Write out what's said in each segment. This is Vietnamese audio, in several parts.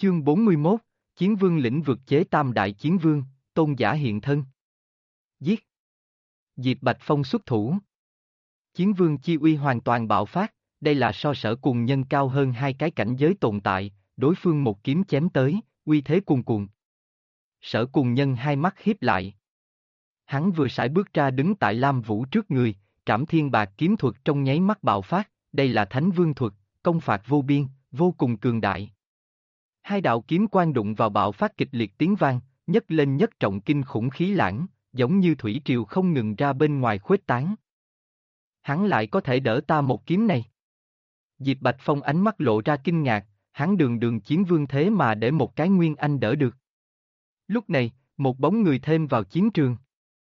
Chương 41, Chiến vương lĩnh vực chế tam đại chiến vương, tôn giả hiện thân. Giết. Diệp Bạch Phong xuất thủ. Chiến vương chi uy hoàn toàn bạo phát, đây là so sở cùng nhân cao hơn hai cái cảnh giới tồn tại, đối phương một kiếm chém tới, uy thế cuồn cuộn. Sở cùng nhân hai mắt hiếp lại. Hắn vừa sải bước ra đứng tại Lam Vũ trước người, Trảm Thiên Bạc kiếm thuật trong nháy mắt bạo phát, đây là Thánh Vương thuật, công phạt vô biên, vô cùng cường đại. Hai đạo kiếm quang đụng vào bạo phát kịch liệt tiếng vang, nhất lên nhất trọng kinh khủng khí lãng, giống như thủy triều không ngừng ra bên ngoài khuếch tán. Hắn lại có thể đỡ ta một kiếm này. Diệp Bạch Phong ánh mắt lộ ra kinh ngạc, hắn đường chiến vương thế mà để một cái Nguyên Anh đỡ được. Lúc này, một bóng người thêm vào chiến trường.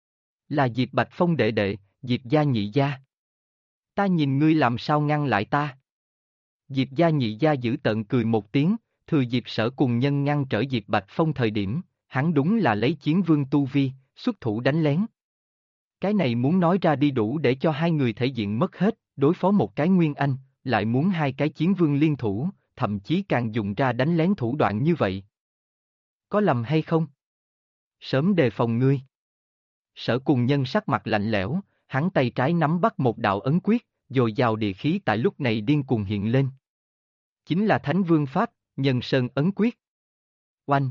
Là Diệp Bạch Phong đệ đệ, Diệp gia nhị gia. Ta nhìn ngươi làm sao ngăn lại ta. Diệp gia nhị gia giữ tợn cười một tiếng, thừa dịp sở cùng nhân ngăn trở Diệp Bạch Phong thời điểm, hắn đúng là lấy chiến vương tu vi, xuất thủ đánh lén. Cái này muốn nói ra đi đủ để cho hai người thể diện mất hết, đối phó một cái Nguyên Anh, lại muốn hai cái chiến vương liên thủ, thậm chí càng dùng ra đánh lén thủ đoạn như vậy. Có lầm hay không? Sớm đề phòng ngươi. Sở cùng nhân sắc mặt lạnh lẽo, hắn tay trái nắm bắt một đạo ấn quyết, dồi dào địa khí tại lúc này điên cuồng hiện lên. Chính là Thánh Vương Pháp, Nhân Sơn ấn quyết. Oanh!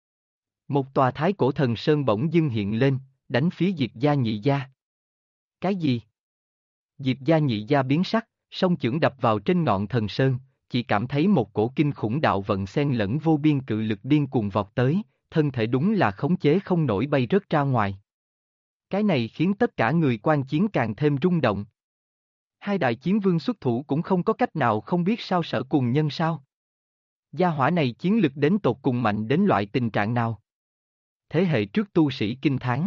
Một tòa thái cổ thần sơn bỗng dưng hiện lên, đánh phía Diệp gia nhị gia. Cái gì? Diệp gia nhị gia biến sắc, song chưởng đập vào trên ngọn thần sơn, chỉ cảm thấy một cổ kinh khủng đạo vận xen lẫn vô biên cự lực điên cuồng vọt tới, thân thể đúng là khống chế không nổi bay rớt ra ngoài. Cái này khiến tất cả người quan chiến càng thêm rung động. Hai đại chiến vương xuất thủ cũng không có cách nào không biết sao sở cùng nhân sao. Gia hỏa này chiến lực đến tột cùng mạnh đến loại tình trạng nào. Thế hệ trước tu sĩ kinh thán.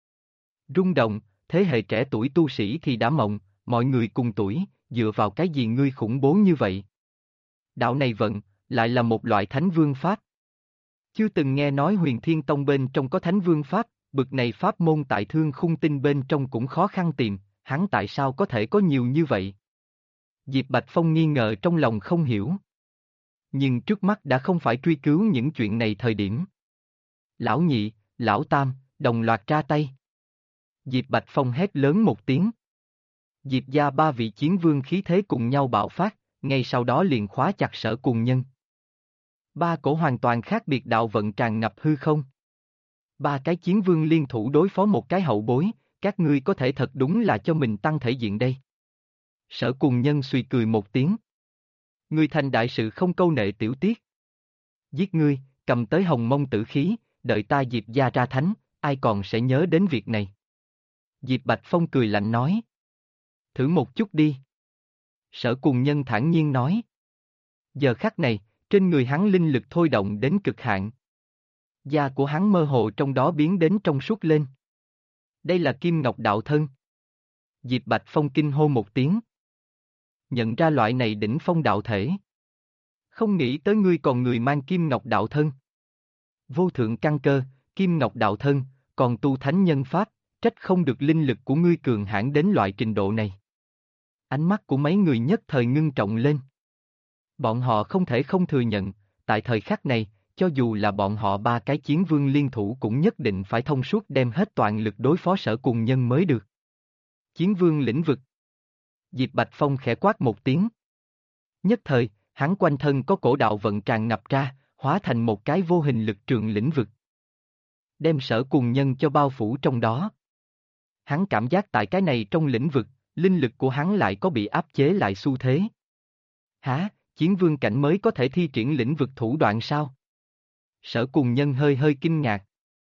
Rung động, thế hệ trẻ tuổi tu sĩ thì đã mộng, mọi người cùng tuổi, dựa vào cái gì ngươi khủng bố như vậy? Đạo này vận, lại là một loại thánh vương pháp. Chưa từng nghe nói Huyền Thiên Tông bên trong có thánh vương pháp, bực này pháp môn tại Thương Khung Tinh bên trong cũng khó khăn tìm, hắn tại sao có thể có nhiều như vậy? Diệp Bạch Phong nghi ngờ trong lòng không hiểu. Nhưng trước mắt đã không phải truy cứu những chuyện này thời điểm. Lão nhị, lão tam, đồng loạt ra tay. Diệp Bạch Phong hét lớn một tiếng. Diệp gia ba vị chiến vương khí thế cùng nhau bạo phát, ngay sau đó liền khóa chặt sở cùng nhân. Ba cổ hoàn toàn khác biệt đạo vận tràn ngập hư không. Ba cái chiến vương liên thủ đối phó một cái hậu bối, các ngươi có thể thật đúng là cho mình tăng thể diện đây. Sở cùng nhân suy cười một tiếng. Ngươi thành đại sự không câu nệ tiểu tiết. Giết ngươi, cầm tới hồng mông tử khí, đợi ta Diệp gia ra thánh, ai còn sẽ nhớ đến việc này. Diệp Bạch Phong cười lạnh nói. Thử một chút đi. Sở cùng nhân thản nhiên nói. Giờ khắc này, trên người hắn linh lực thôi động đến cực hạn. Da của hắn mơ hồ trong đó biến đến trong suốt lên. Đây là Kim Ngọc Đạo Thân. Diệp Bạch Phong kinh hô một tiếng. Nhận ra loại này đỉnh phong đạo thể. Không nghĩ tới ngươi còn người mang Kim Ngọc Đạo Thân. Vô thượng căn cơ, Kim Ngọc Đạo Thân, còn tu thánh nhân pháp, trách không được linh lực của ngươi cường hãn đến loại trình độ này. Ánh mắt của mấy người nhất thời ngưng trọng lên. Bọn họ không thể không thừa nhận, tại thời khắc này, cho dù là bọn họ ba cái chiến vương liên thủ cũng nhất định phải thông suốt đem hết toàn lực đối phó sở cùng nhân mới được. Chiến vương lĩnh vực. Diệp Bạch Phong khẽ quát một tiếng. Nhất thời, hắn quanh thân có cổ đạo vận tràn ngập ra, hóa thành một cái vô hình lực trường lĩnh vực. Đem sở cùng nhân cho bao phủ trong đó. Hắn cảm giác tại cái này trong lĩnh vực, linh lực của hắn lại có bị áp chế lại xu thế. Hả, chiến vương cảnh mới có thể thi triển lĩnh vực thủ đoạn sao? Sở cùng nhân hơi kinh ngạc.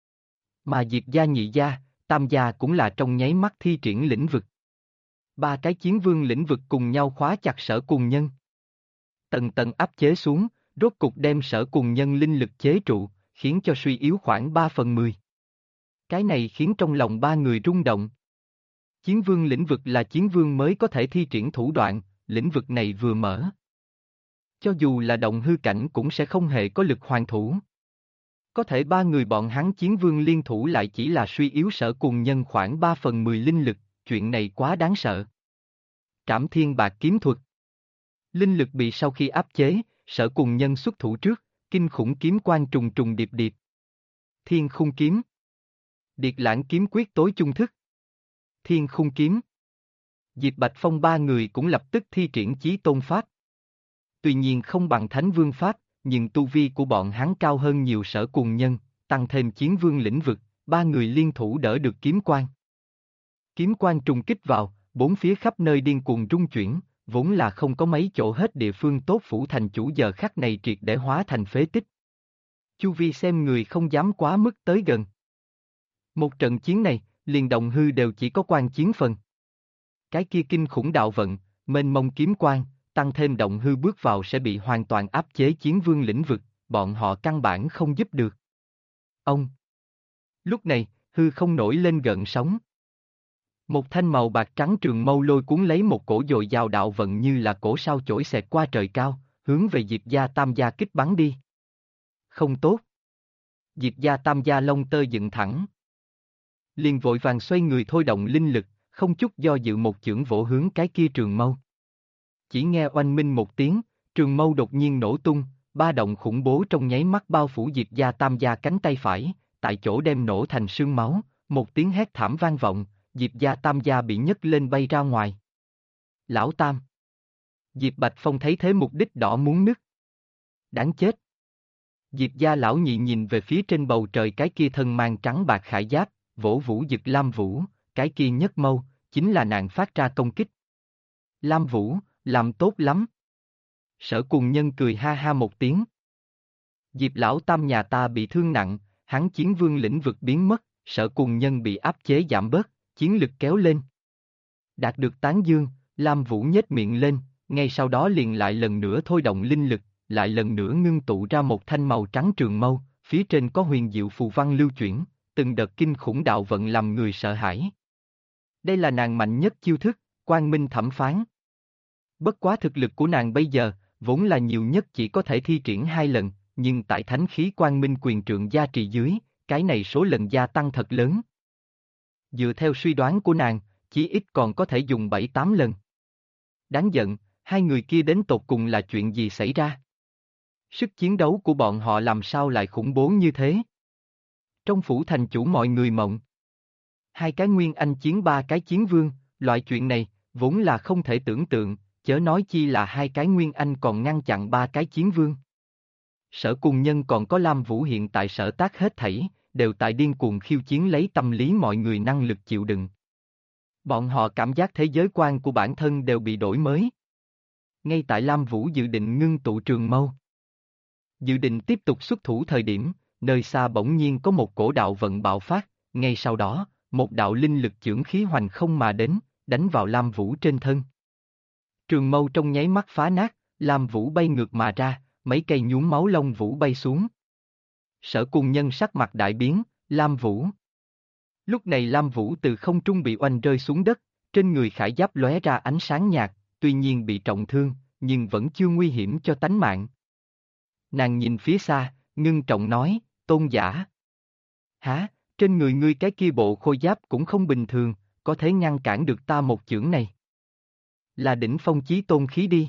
Mà Diệp gia nhị gia, tam gia cũng là trong nháy mắt thi triển lĩnh vực. Ba cái chiến vương lĩnh vực cùng nhau khóa chặt sở cùng nhân. Tầng tầng áp chế xuống, rốt cục đem sở cùng nhân linh lực chế trụ, khiến cho suy yếu khoảng 3/10. Cái này khiến trong lòng ba người rung động. Chiến vương lĩnh vực là chiến vương mới có thể thi triển thủ đoạn, lĩnh vực này vừa mở. Cho dù là động hư cảnh cũng sẽ không hề có lực hoàn thủ. Có thể ba người bọn hắn chiến vương liên thủ lại chỉ là suy yếu sở cùng nhân khoảng 3/10 linh lực, chuyện này quá đáng sợ. Trảm Thiên Bạc kiếm thuật. Linh lực bị sau khi áp chế, sở cùng nhân xuất thủ trước, Kinh khủng kiếm quang trùng trùng điệp điệp. Thiên khung kiếm. Điệt lãng kiếm quyết tối chung thức. Thiên khung kiếm. Diệp Bạch Phong ba người cũng lập tức thi triển chí tôn pháp. Tuy nhiên không bằng Thánh Vương pháp, nhưng tu vi của bọn hắn cao hơn nhiều Sở Cùng Nhân, tăng thêm chiến vương lĩnh vực, ba người liên thủ đỡ được kiếm quang. Kiếm quang trùng kích vào, bốn phía khắp nơi điên cuồng rung chuyển, vốn là không có mấy chỗ hết địa phương tốt phủ thành chủ giờ khắc này triệt để hóa thành phế tích. Chu vi xem người không dám quá mức tới gần. Một trận chiến này, liền động hư đều chỉ có quan chiến phần. Cái kia kinh khủng đạo vận, mênh mông kiếm quang, tăng thêm động hư bước vào sẽ bị hoàn toàn áp chế chiến vương lĩnh vực, bọn họ căn bản không giúp được. Ông. Lúc này, hư không nổi lên gợn sóng. Một thanh màu bạc trắng trường mâu lôi cuốn lấy một cổ dồi dào đạo vận như là cổ sao chổi xẹt qua trời cao, hướng về Diệp Gia Tam Gia kích bắn đi. Không tốt. Diệp Gia Tam Gia lông tơ dựng thẳng. Liền vội vàng xoay người thôi động linh lực, không chút do dự một chưởng vỗ hướng cái kia trường mâu. Chỉ nghe oanh minh một tiếng, trường mâu đột nhiên nổ tung, ba động khủng bố trong nháy mắt bao phủ Diệp Gia Tam Gia cánh tay phải, tại chỗ đem nổ thành sương máu, một tiếng hét thảm vang vọng, Diệp Gia Tam Gia bị nhấc lên bay ra ngoài. Lão Tam. Diệp Bạch Phong thấy thế mục đích đỏ muốn nứt. Đáng chết. Diệp Gia lão nhị nhìn về phía trên bầu trời cái kia thân mang trắng bạc khải giáp, vỗ vũ Dực Lam Vũ, cái kia nhất mâu, chính là nàng phát ra công kích. Lam Vũ, làm tốt lắm. Sở Cùng Nhân cười ha ha một tiếng. Diệp lão tam nhà ta bị thương nặng, hắn chiến vương lĩnh vực biến mất, Sở Cùng Nhân bị áp chế giảm bớt, chiến lực kéo lên. Đạt được tán dương, Lam Vũ nhếch miệng lên, ngay sau đó liền lại lần nữa thôi động linh lực, lại lần nữa ngưng tụ ra một thanh màu trắng trường mâu, phía trên có huyền diệu phù văn lưu chuyển, từng đợt kinh khủng đạo vận làm người sợ hãi. Đây là nàng mạnh nhất chiêu thức, Quang Minh thẩm phán. Bất quá thực lực của nàng bây giờ, vốn là nhiều nhất chỉ có thể thi triển 2 lần, nhưng tại thánh khí Quang Minh quyền trượng gia trì dưới, cái này số lần gia tăng thật lớn. Dựa theo suy đoán của nàng, chí ít còn có thể dùng 7-8 lần. Đáng giận, hai người kia đến tột cùng là chuyện gì xảy ra? Sức chiến đấu của bọn họ làm sao lại khủng bố như thế? Trong phủ thành chủ mọi người mộng. 2 cái nguyên anh chiến 3 cái chiến vương, loại chuyện này, vốn là không thể tưởng tượng, chớ nói chi là 2 cái nguyên anh còn ngăn chặn 3 cái chiến vương. Sở Cùng Nhân còn có Lam Vũ hiện tại sở tác hết thảy, đều tại điên cuồng khiêu chiến lấy tâm lý mọi người năng lực chịu đựng. Bọn họ cảm giác thế giới quan của bản thân đều bị đổi mới. Ngay tại Lam Vũ dự định ngưng tụ trường mâu, dự định tiếp tục xuất thủ thời điểm, nơi xa bỗng nhiên có một cổ đạo vận bạo phát, ngay sau đó, một đạo linh lực chưởng khí hoành không mà đến, đánh vào Lam Vũ trên thân. Trường mâu trong nháy mắt phá nát, Lam Vũ bay ngược mà ra, mấy cây nhuốm máu lông vũ bay xuống. Sở Cùng Nhân sắc mặt đại biến, Lam Vũ. Lúc này Lam Vũ từ không trung bị oanh rơi xuống đất, trên người khải giáp lóe ra ánh sáng nhạt, tuy nhiên bị trọng thương, nhưng vẫn chưa nguy hiểm cho tánh mạng. Nàng nhìn phía xa, ngưng trọng nói, Tôn giả. Hả, trên người ngươi cái kia bộ khôi giáp cũng không bình thường, có thể ngăn cản được ta một chưởng này. Là đỉnh phong chí tôn khí đi.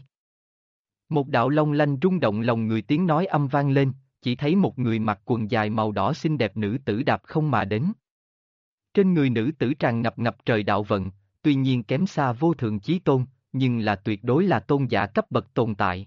Một đạo long lanh rung động lòng người tiếng nói âm vang lên, chỉ thấy một người mặc quần dài màu đỏ xinh đẹp nữ tử đạp không mà đến. Trên người nữ tử tràn ngập ngập trời đạo vận, tuy nhiên kém xa vô thượng chí tôn, nhưng là tuyệt đối là tôn giả cấp bậc tồn tại.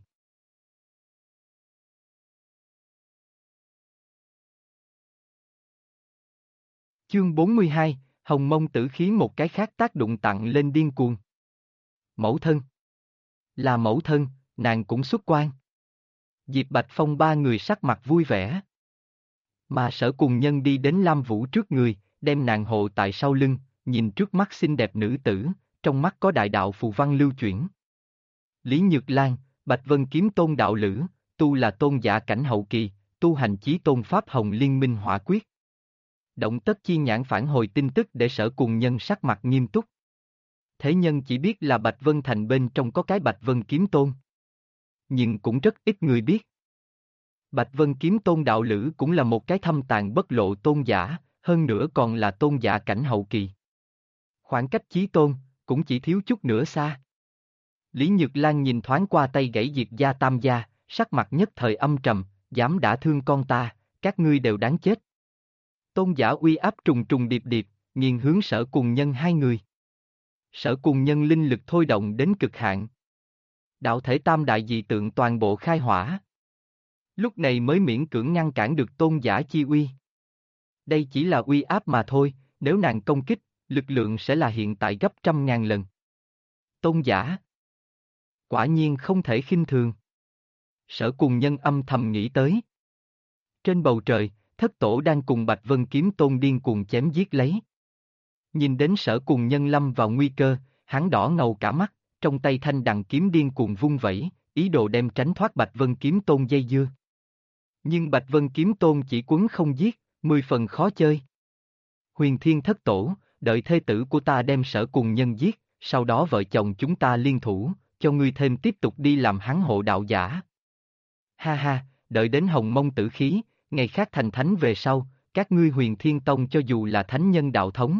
Chương 42, Hồng Mông tử khí một cái khác tác đụng tặng lên điên cuồng. Mẫu thân. Là mẫu thân, nàng cũng xuất quan. Diệp Bạch Phong ba người sắc mặt vui vẻ. Mà Sở Cùng Nhân đi đến Lam Vũ trước người, đem nàng hộ tại sau lưng, nhìn trước mắt xinh đẹp nữ tử, trong mắt có đại đạo phù văn lưu chuyển. Lý Nhược Lan, Bạch Vân Kiếm Tôn đạo lữ, tu là tôn giả cảnh hậu kỳ, tu hành chí tôn pháp Hồng Liên Minh Hỏa Quyết. Động Tất Chi nhãn phản hồi tin tức để Sở Cùng Nhân sắc mặt nghiêm túc. Thế nhân chỉ biết là Bạch Vân Thành bên trong có cái Bạch Vân Kiếm Tôn. Nhưng cũng rất ít người biết. Bạch Vân Kiếm Tôn đạo lữ cũng là một cái thâm tàn bất lộ tôn giả, hơn nữa còn là tôn giả cảnh hậu kỳ. Khoảng cách chí tôn, cũng chỉ thiếu chút nữa xa. Lý Nhược Lan nhìn thoáng qua tay gãy Diệp Gia Tam Gia, sắc mặt nhất thời âm trầm, dám đả thương con ta, các ngươi đều đáng chết. Tôn Giả uy áp trùng trùng điệp điệp, nghiền hướng Sở Cùng Nhân hai người. Sở Cùng Nhân linh lực thôi động đến cực hạn. Đạo thể tam đại dị tượng toàn bộ khai hỏa. Lúc này mới miễn cưỡng ngăn cản được Tôn Giả chi uy. Đây chỉ là uy áp mà thôi, nếu nàng công kích, lực lượng sẽ là hiện tại gấp 100.000 lần. Tôn Giả quả nhiên không thể khinh thường. Sở Cùng Nhân âm thầm nghĩ tới. Trên bầu trời, Thất Tổ đang cùng Bạch Vân Kiếm Tôn điên cuồng chém giết lấy. Nhìn đến Sở Cùng Nhân lâm vào nguy cơ, hắn đỏ ngầu cả mắt, trong tay thanh đằng kiếm điên cuồng vung vẩy, ý đồ đem tránh thoát Bạch Vân Kiếm Tôn dây dưa. Nhưng Bạch Vân Kiếm Tôn chỉ quấn không giết, 10 phần khó chơi. Huyền Thiên Thất Tổ, đợi thê tử của ta đem Sở Cùng Nhân giết, sau đó vợ chồng chúng ta liên thủ, cho ngươi thêm tiếp tục đi làm hắn hộ đạo giả. Ha ha, đợi đến Hồng Mông tử khí, ngày khác thành thánh về sau, các ngươi Huyền Thiên Tông cho dù là thánh nhân đạo thống,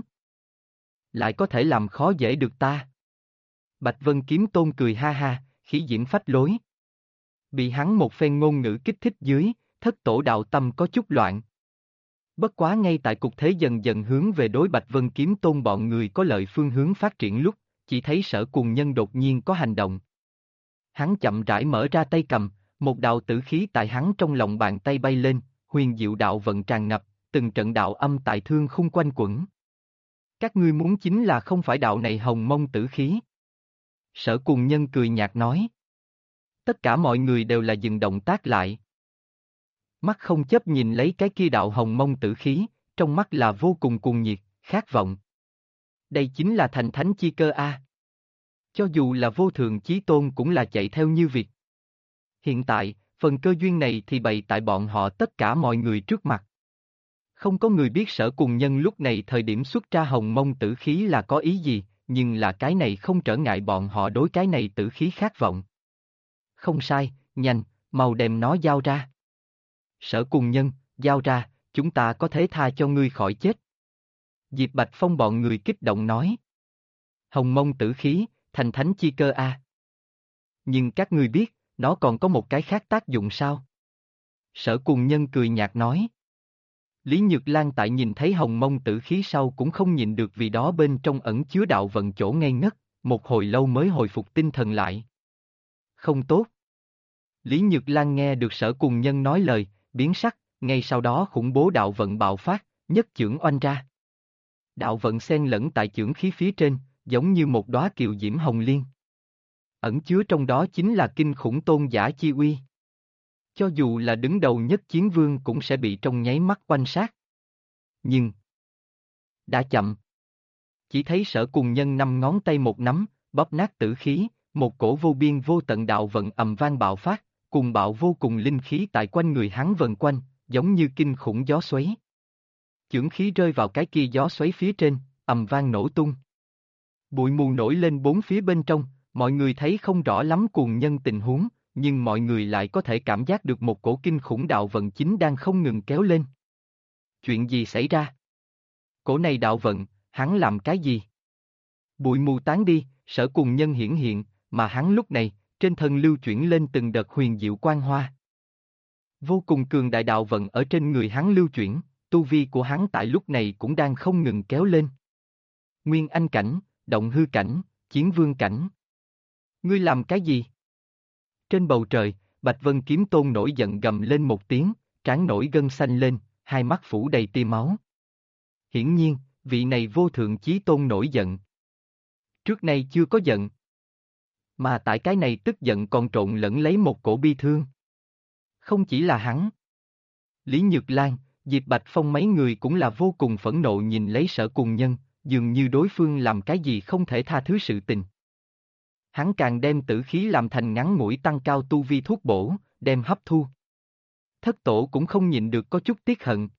lại có thể làm khó dễ được ta. Bạch Vân Kiếm Tôn cười ha ha, khí diễm phách lối. Bị hắn một phen ngôn ngữ kích thích dưới, Thất Tổ đạo tâm có chút loạn. Bất quá ngay tại cục thế dần dần hướng về đối Bạch Vân Kiếm Tôn bọn người có lợi phương hướng phát triển lúc, chỉ thấy Sở Cùng Nhân đột nhiên có hành động. Hắn chậm rãi mở ra tay cầm, một đạo tử khí tại hắn trong lòng bàn tay bay lên, huyền diệu đạo vận tràn ngập, từng trận đạo âm tại thương khung quanh quẩn. Các ngươi muốn chính là không phải đạo này Hồng Mông tử khí. Sở Cùng Nhân cười nhạt nói. Tất cả mọi người đều là dừng động tác lại. Mắt không chấp nhìn lấy cái kia đạo Hồng Mông tử khí, trong mắt là vô cùng cuồng nhiệt, khát vọng. Đây chính là thành thánh chi cơ a. Cho dù là vô thượng chí tôn cũng là chạy theo như việc. Hiện tại, phần cơ duyên này thì bày tại bọn họ tất cả mọi người trước mặt. Không có người biết Sở Cùng Nhân lúc này thời điểm xuất ra Hồng Mông tử khí là có ý gì, nhưng là cái này không trở ngại bọn họ đối cái này tử khí khát vọng. Không sai, nhanh, mau đem nó giao ra. Sở Cùng Nhân, giao ra, chúng ta có thể tha cho ngươi khỏi chết. Diệp Bạch Phong bọn người kích động nói. Hồng Mông tử khí, thành thánh chi cơ a. Nhưng các ngươi biết, nó còn có một cái khác tác dụng sao? Sở Cùng Nhân cười nhạt nói. Lý Nhược Lan tại nhìn thấy Hồng Mông tử khí sau cũng không nhìn được vì đó bên trong ẩn chứa đạo vận chỗ ngây ngất, một hồi lâu mới hồi phục tinh thần lại. Không tốt. Lý Nhược Lan nghe được Sở Cùng Nhân nói lời, biến sắc, ngay sau đó khủng bố đạo vận bạo phát, nhất chưởng oanh ra. Đạo vận xen lẫn tại chưởng khí phía trên, giống như một đóa kiều diễm hồng liên. Ẩn chứa trong đó chính là kinh khủng tôn giả chi uy. Cho dù là đứng đầu nhất chiến vương cũng sẽ bị trong nháy mắt oanh sát. Nhưng đã chậm. Chỉ thấy Sở Cùng Nhân 5 ngón tay một nắm, bóp nát tử khí, một cổ vô biên vô tận đạo vận ầm vang bạo phát, cùng bạo vô cùng linh khí tại quanh người hắn vần quanh, giống như kinh khủng gió xoáy. Chưởng khí rơi vào cái kia gió xoáy phía trên, ầm vang nổ tung. Bụi mù nổi lên bốn phía bên trong, mọi người thấy không rõ lắm cuồng nhân tình huống, nhưng mọi người lại có thể cảm giác được một cổ kinh khủng đạo vận chính đang không ngừng kéo lên. Chuyện gì xảy ra? Cổ này đạo vận, hắn làm cái gì? Bụi mù tán đi, Sở Cùng Nhân hiển hiện, mà hắn lúc này, trên thân lưu chuyển lên từng đợt huyền diệu quang hoa. Vô cùng cường đại đạo vận ở trên người hắn lưu chuyển, tu vi của hắn tại lúc này cũng đang không ngừng kéo lên. Nguyên Anh cảnh, Động Hư cảnh, Chiến Vương cảnh. Ngươi làm cái gì? Trên bầu trời, Bạch Vân Kiếm Tôn nổi giận gầm lên một tiếng, trán nổi gân xanh lên, hai mắt phủ đầy tia máu. Hiển nhiên, vị này vô thượng chí tôn nổi giận. Trước nay chưa có giận. Mà tại cái này tức giận còn trộn lẫn lấy một cổ bi thương. Không chỉ là hắn. Lý Nhược Lan, Diệp Bạch Phong mấy người cũng là vô cùng phẫn nộ nhìn lấy Sở Cùng Nhân, dường như đối phương làm cái gì không thể tha thứ sự tình. Hắn càng đem tử khí làm thành ngắn ngủi tăng cao tu vi thuốc bổ, đem hấp thu. Thất Tổ cũng không nhịn được có chút tiếc hận.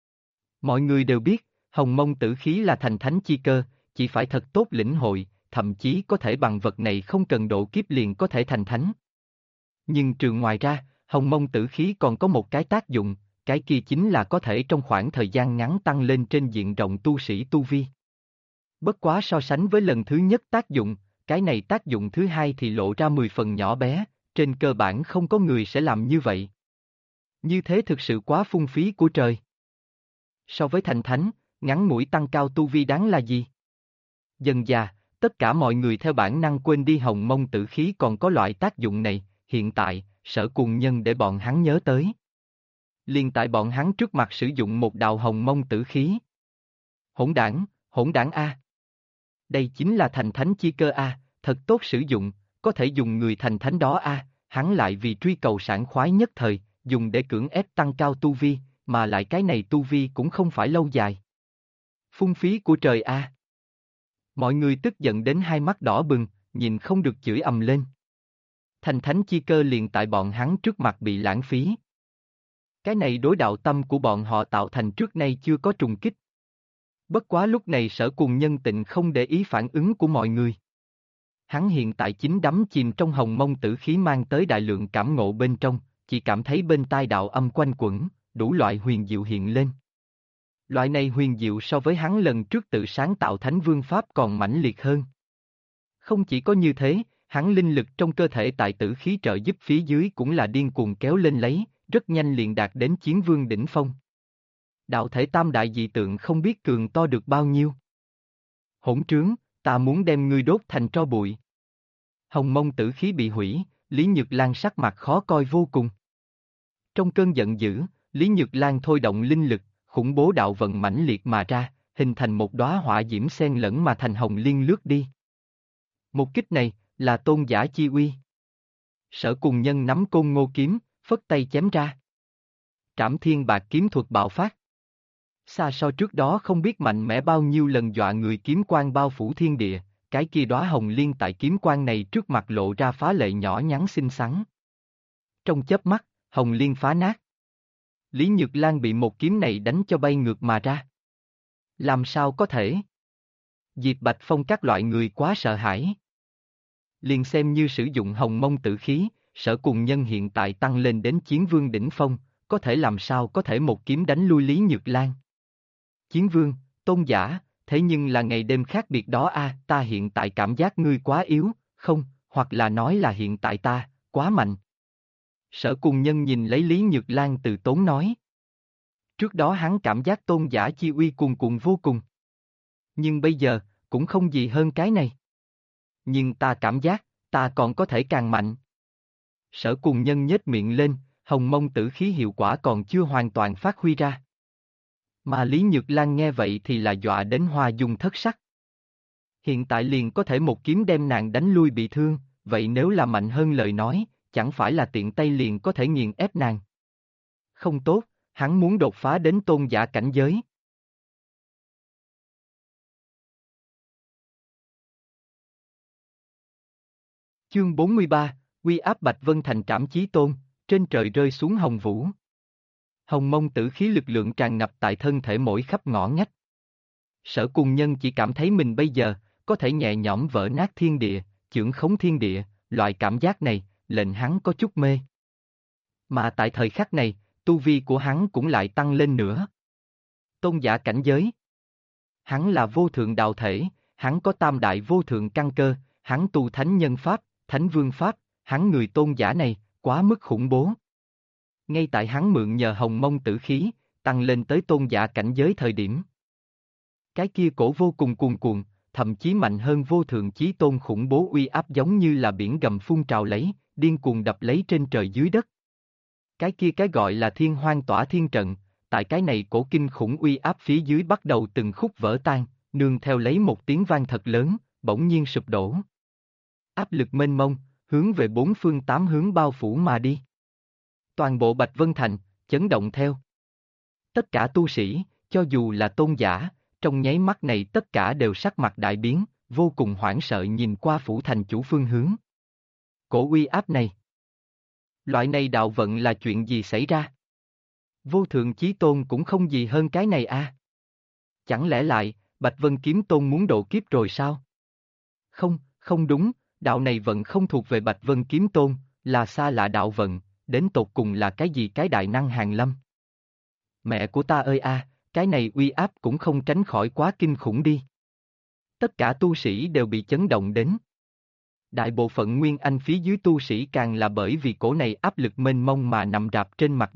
Mọi người đều biết, Hồng Mông tử khí là thành thánh chi cơ, chỉ phải thật tốt lĩnh hội, thậm chí có thể bằng vật này không cần độ kiếp liền có thể thành thánh. Nhưng trừ ngoài ra, Hồng Mông tử khí còn có một cái tác dụng, cái kia chính là có thể trong khoảng thời gian ngắn tăng lên trên diện rộng tu sĩ tu vi. Bất quá so sánh với lần thứ nhất tác dụng, cái này tác dụng thứ hai thì lộ ra 10 phần nhỏ bé, trên cơ bản không có người sẽ làm như vậy. Như thế thực sự quá phung phí của trời. So với thành thánh, ngắn ngủi tăng cao tu vi đáng là gì? Dần già, tất cả mọi người theo bản năng quên đi hồng mông tử khí còn có loại tác dụng này, hiện tại, Sở Cùng Nhân để bọn hắn nhớ tới. Liền tại bọn hắn trước mặt sử dụng một đạo hồng mông tử khí. Hỗn đảng A. Đây chính là thành thánh chi cơ A, thật tốt sử dụng, có thể dùng người thành thánh đó A, hắn lại vì truy cầu sảng khoái nhất thời, dùng để cưỡng ép tăng cao tu vi, mà lại cái này tu vi cũng không phải lâu dài. Phung phí của trời A. Mọi người tức giận đến hai mắt đỏ bừng, nhìn không được chửi ầm lên. Thành thánh chi cơ liền tại bọn hắn trước mặt bị lãng phí. Cái này đối đạo tâm của bọn họ tạo thành trước nay chưa có trùng kích. Bất quá lúc này Sở Cùng Nhân tịnh không để ý phản ứng của mọi người. Hắn hiện tại chính đắm chìm trong hồng mông tử khí mang tới đại lượng cảm ngộ bên trong, chỉ cảm thấy bên tai đạo âm quanh quẩn, đủ loại huyền diệu hiện lên. Loại này huyền diệu so với hắn lần trước tự sáng tạo Thánh Vương Pháp còn mãnh liệt hơn. Không chỉ có như thế, hắn linh lực trong cơ thể tại tử khí trợ giúp phía dưới cũng là điên cuồng kéo lên lấy, rất nhanh liền đạt đến chiến vương đỉnh phong. Đạo thể tam đại dị tượng không biết cường to được bao nhiêu. Hỗn trướng, ta muốn đem ngươi đốt thành tro bụi. Hồng mông tử khí bị hủy, Lý Nhược Lan sắc mặt khó coi vô cùng. Trong cơn giận dữ, Lý Nhược Lan thôi động linh lực, khủng bố đạo vận mãnh liệt mà ra, hình thành một đóa hỏa diễm xen lẫn mà thành hồng liên lướt đi. Một kích này, là tôn giả chi uy. Sở Cùng Nhân nắm côn ngô kiếm, phất tay chém ra. Trảm thiên bạc kiếm thuật bạo phát. Xa so trước đó không biết mạnh mẽ bao nhiêu lần dọa người kiếm quang bao phủ thiên địa, cái kia đóa hồng liên tại kiếm quang này trước mặt lộ ra phá lệ nhỏ nhắn xinh xắn. Trong chớp mắt, hồng liên phá nát. Lý Nhược Lan bị một kiếm này đánh cho bay ngược mà ra. Làm sao có thể? Diệp Bạch Phong các loại người quá sợ hãi. Liền xem như sử dụng hồng mông tử khí, Sở Cùng Nhân hiện tại tăng lên đến chiến vương đỉnh phong, có thể làm sao có thể một kiếm đánh lui Lý Nhược Lan. Chiến vương, tôn giả, thế nhưng là ngày đêm khác biệt đó a, ta hiện tại cảm giác ngươi quá yếu, không, hoặc là nói là hiện tại ta, quá mạnh. Sở Cùng Nhân nhìn lấy Lý Nhược Lan từ tốn nói. Trước đó hắn cảm giác tôn giả chi uy cuồn cuộn vô cùng. Nhưng bây giờ, cũng không gì hơn cái này. Nhưng ta cảm giác, ta còn có thể càng mạnh. Sở Cùng Nhân nhếch miệng lên, hồng mông tử khí hiệu quả còn chưa hoàn toàn phát huy ra. Mà Lý Nhược Lan nghe vậy thì là dọa đến hoa dung thất sắc. Hiện tại liền có thể một kiếm đem nàng đánh lui bị thương, vậy nếu là mạnh hơn lời nói, chẳng phải là tiện tay liền có thể nghiền ép nàng. Không tốt, hắn muốn đột phá đến tôn giả cảnh giới. Chương 43, uy áp Bạch Vân Thành trảm chí tôn, trên trời rơi xuống hồng vũ. Hồng mông tử khí lực lượng tràn ngập tại thân thể mỗi khắp ngõ ngách. Sở Cùng Nhân chỉ cảm thấy mình bây giờ, có thể nhẹ nhõm vỡ nát thiên địa, chưởng khống thiên địa, loại cảm giác này, lệnh hắn có chút mê. Mà tại thời khắc này, tu vi của hắn cũng lại tăng lên nữa. Tôn giả cảnh giới. Hắn là vô thượng đạo thể, hắn có tam đại vô thượng căn cơ, hắn tu thánh nhân pháp, thánh vương pháp, hắn người tôn giả này, quá mức khủng bố. Ngay tại hắn mượn nhờ hồng mông tử khí, tăng lên tới tôn giả cảnh giới thời điểm. Cái kia cổ vô cùng cuồn cuộn, thậm chí mạnh hơn vô thượng chí tôn khủng bố uy áp giống như là biển gầm phun trào lấy, điên cuồng đập lấy trên trời dưới đất. Cái kia cái gọi là thiên hoang tỏa thiên trận, tại cái này cổ kinh khủng uy áp phía dưới bắt đầu từng khúc vỡ tan, nương theo lấy một tiếng vang thật lớn, bỗng nhiên sụp đổ. Áp lực mênh mông, hướng về bốn phương tám hướng bao phủ mà đi. Toàn bộ Bạch Vân Thành, chấn động theo. Tất cả tu sĩ, cho dù là tôn giả, trong nháy mắt này tất cả đều sắc mặt đại biến, vô cùng hoảng sợ nhìn qua phủ thành chủ phương hướng. Cổ uy áp này. Loại này đạo vận là chuyện gì xảy ra? Vô thượng chí tôn cũng không gì hơn cái này à? Chẳng lẽ lại, Bạch Vân Kiếm Tôn muốn độ kiếp rồi sao? Không, không đúng, đạo này vận không thuộc về Bạch Vân Kiếm Tôn, là xa lạ đạo vận, đến tột cùng là cái gì cái đại năng hàng lâm? Mẹ của ta ơi a, cái này uy áp cũng không tránh khỏi quá kinh khủng đi. Tất cả tu sĩ đều bị chấn động đến. Đại bộ phận Nguyên Anh phía dưới tu sĩ càng là bởi vì cổ này áp lực mênh mông mà nằm rạp trên mặt đất,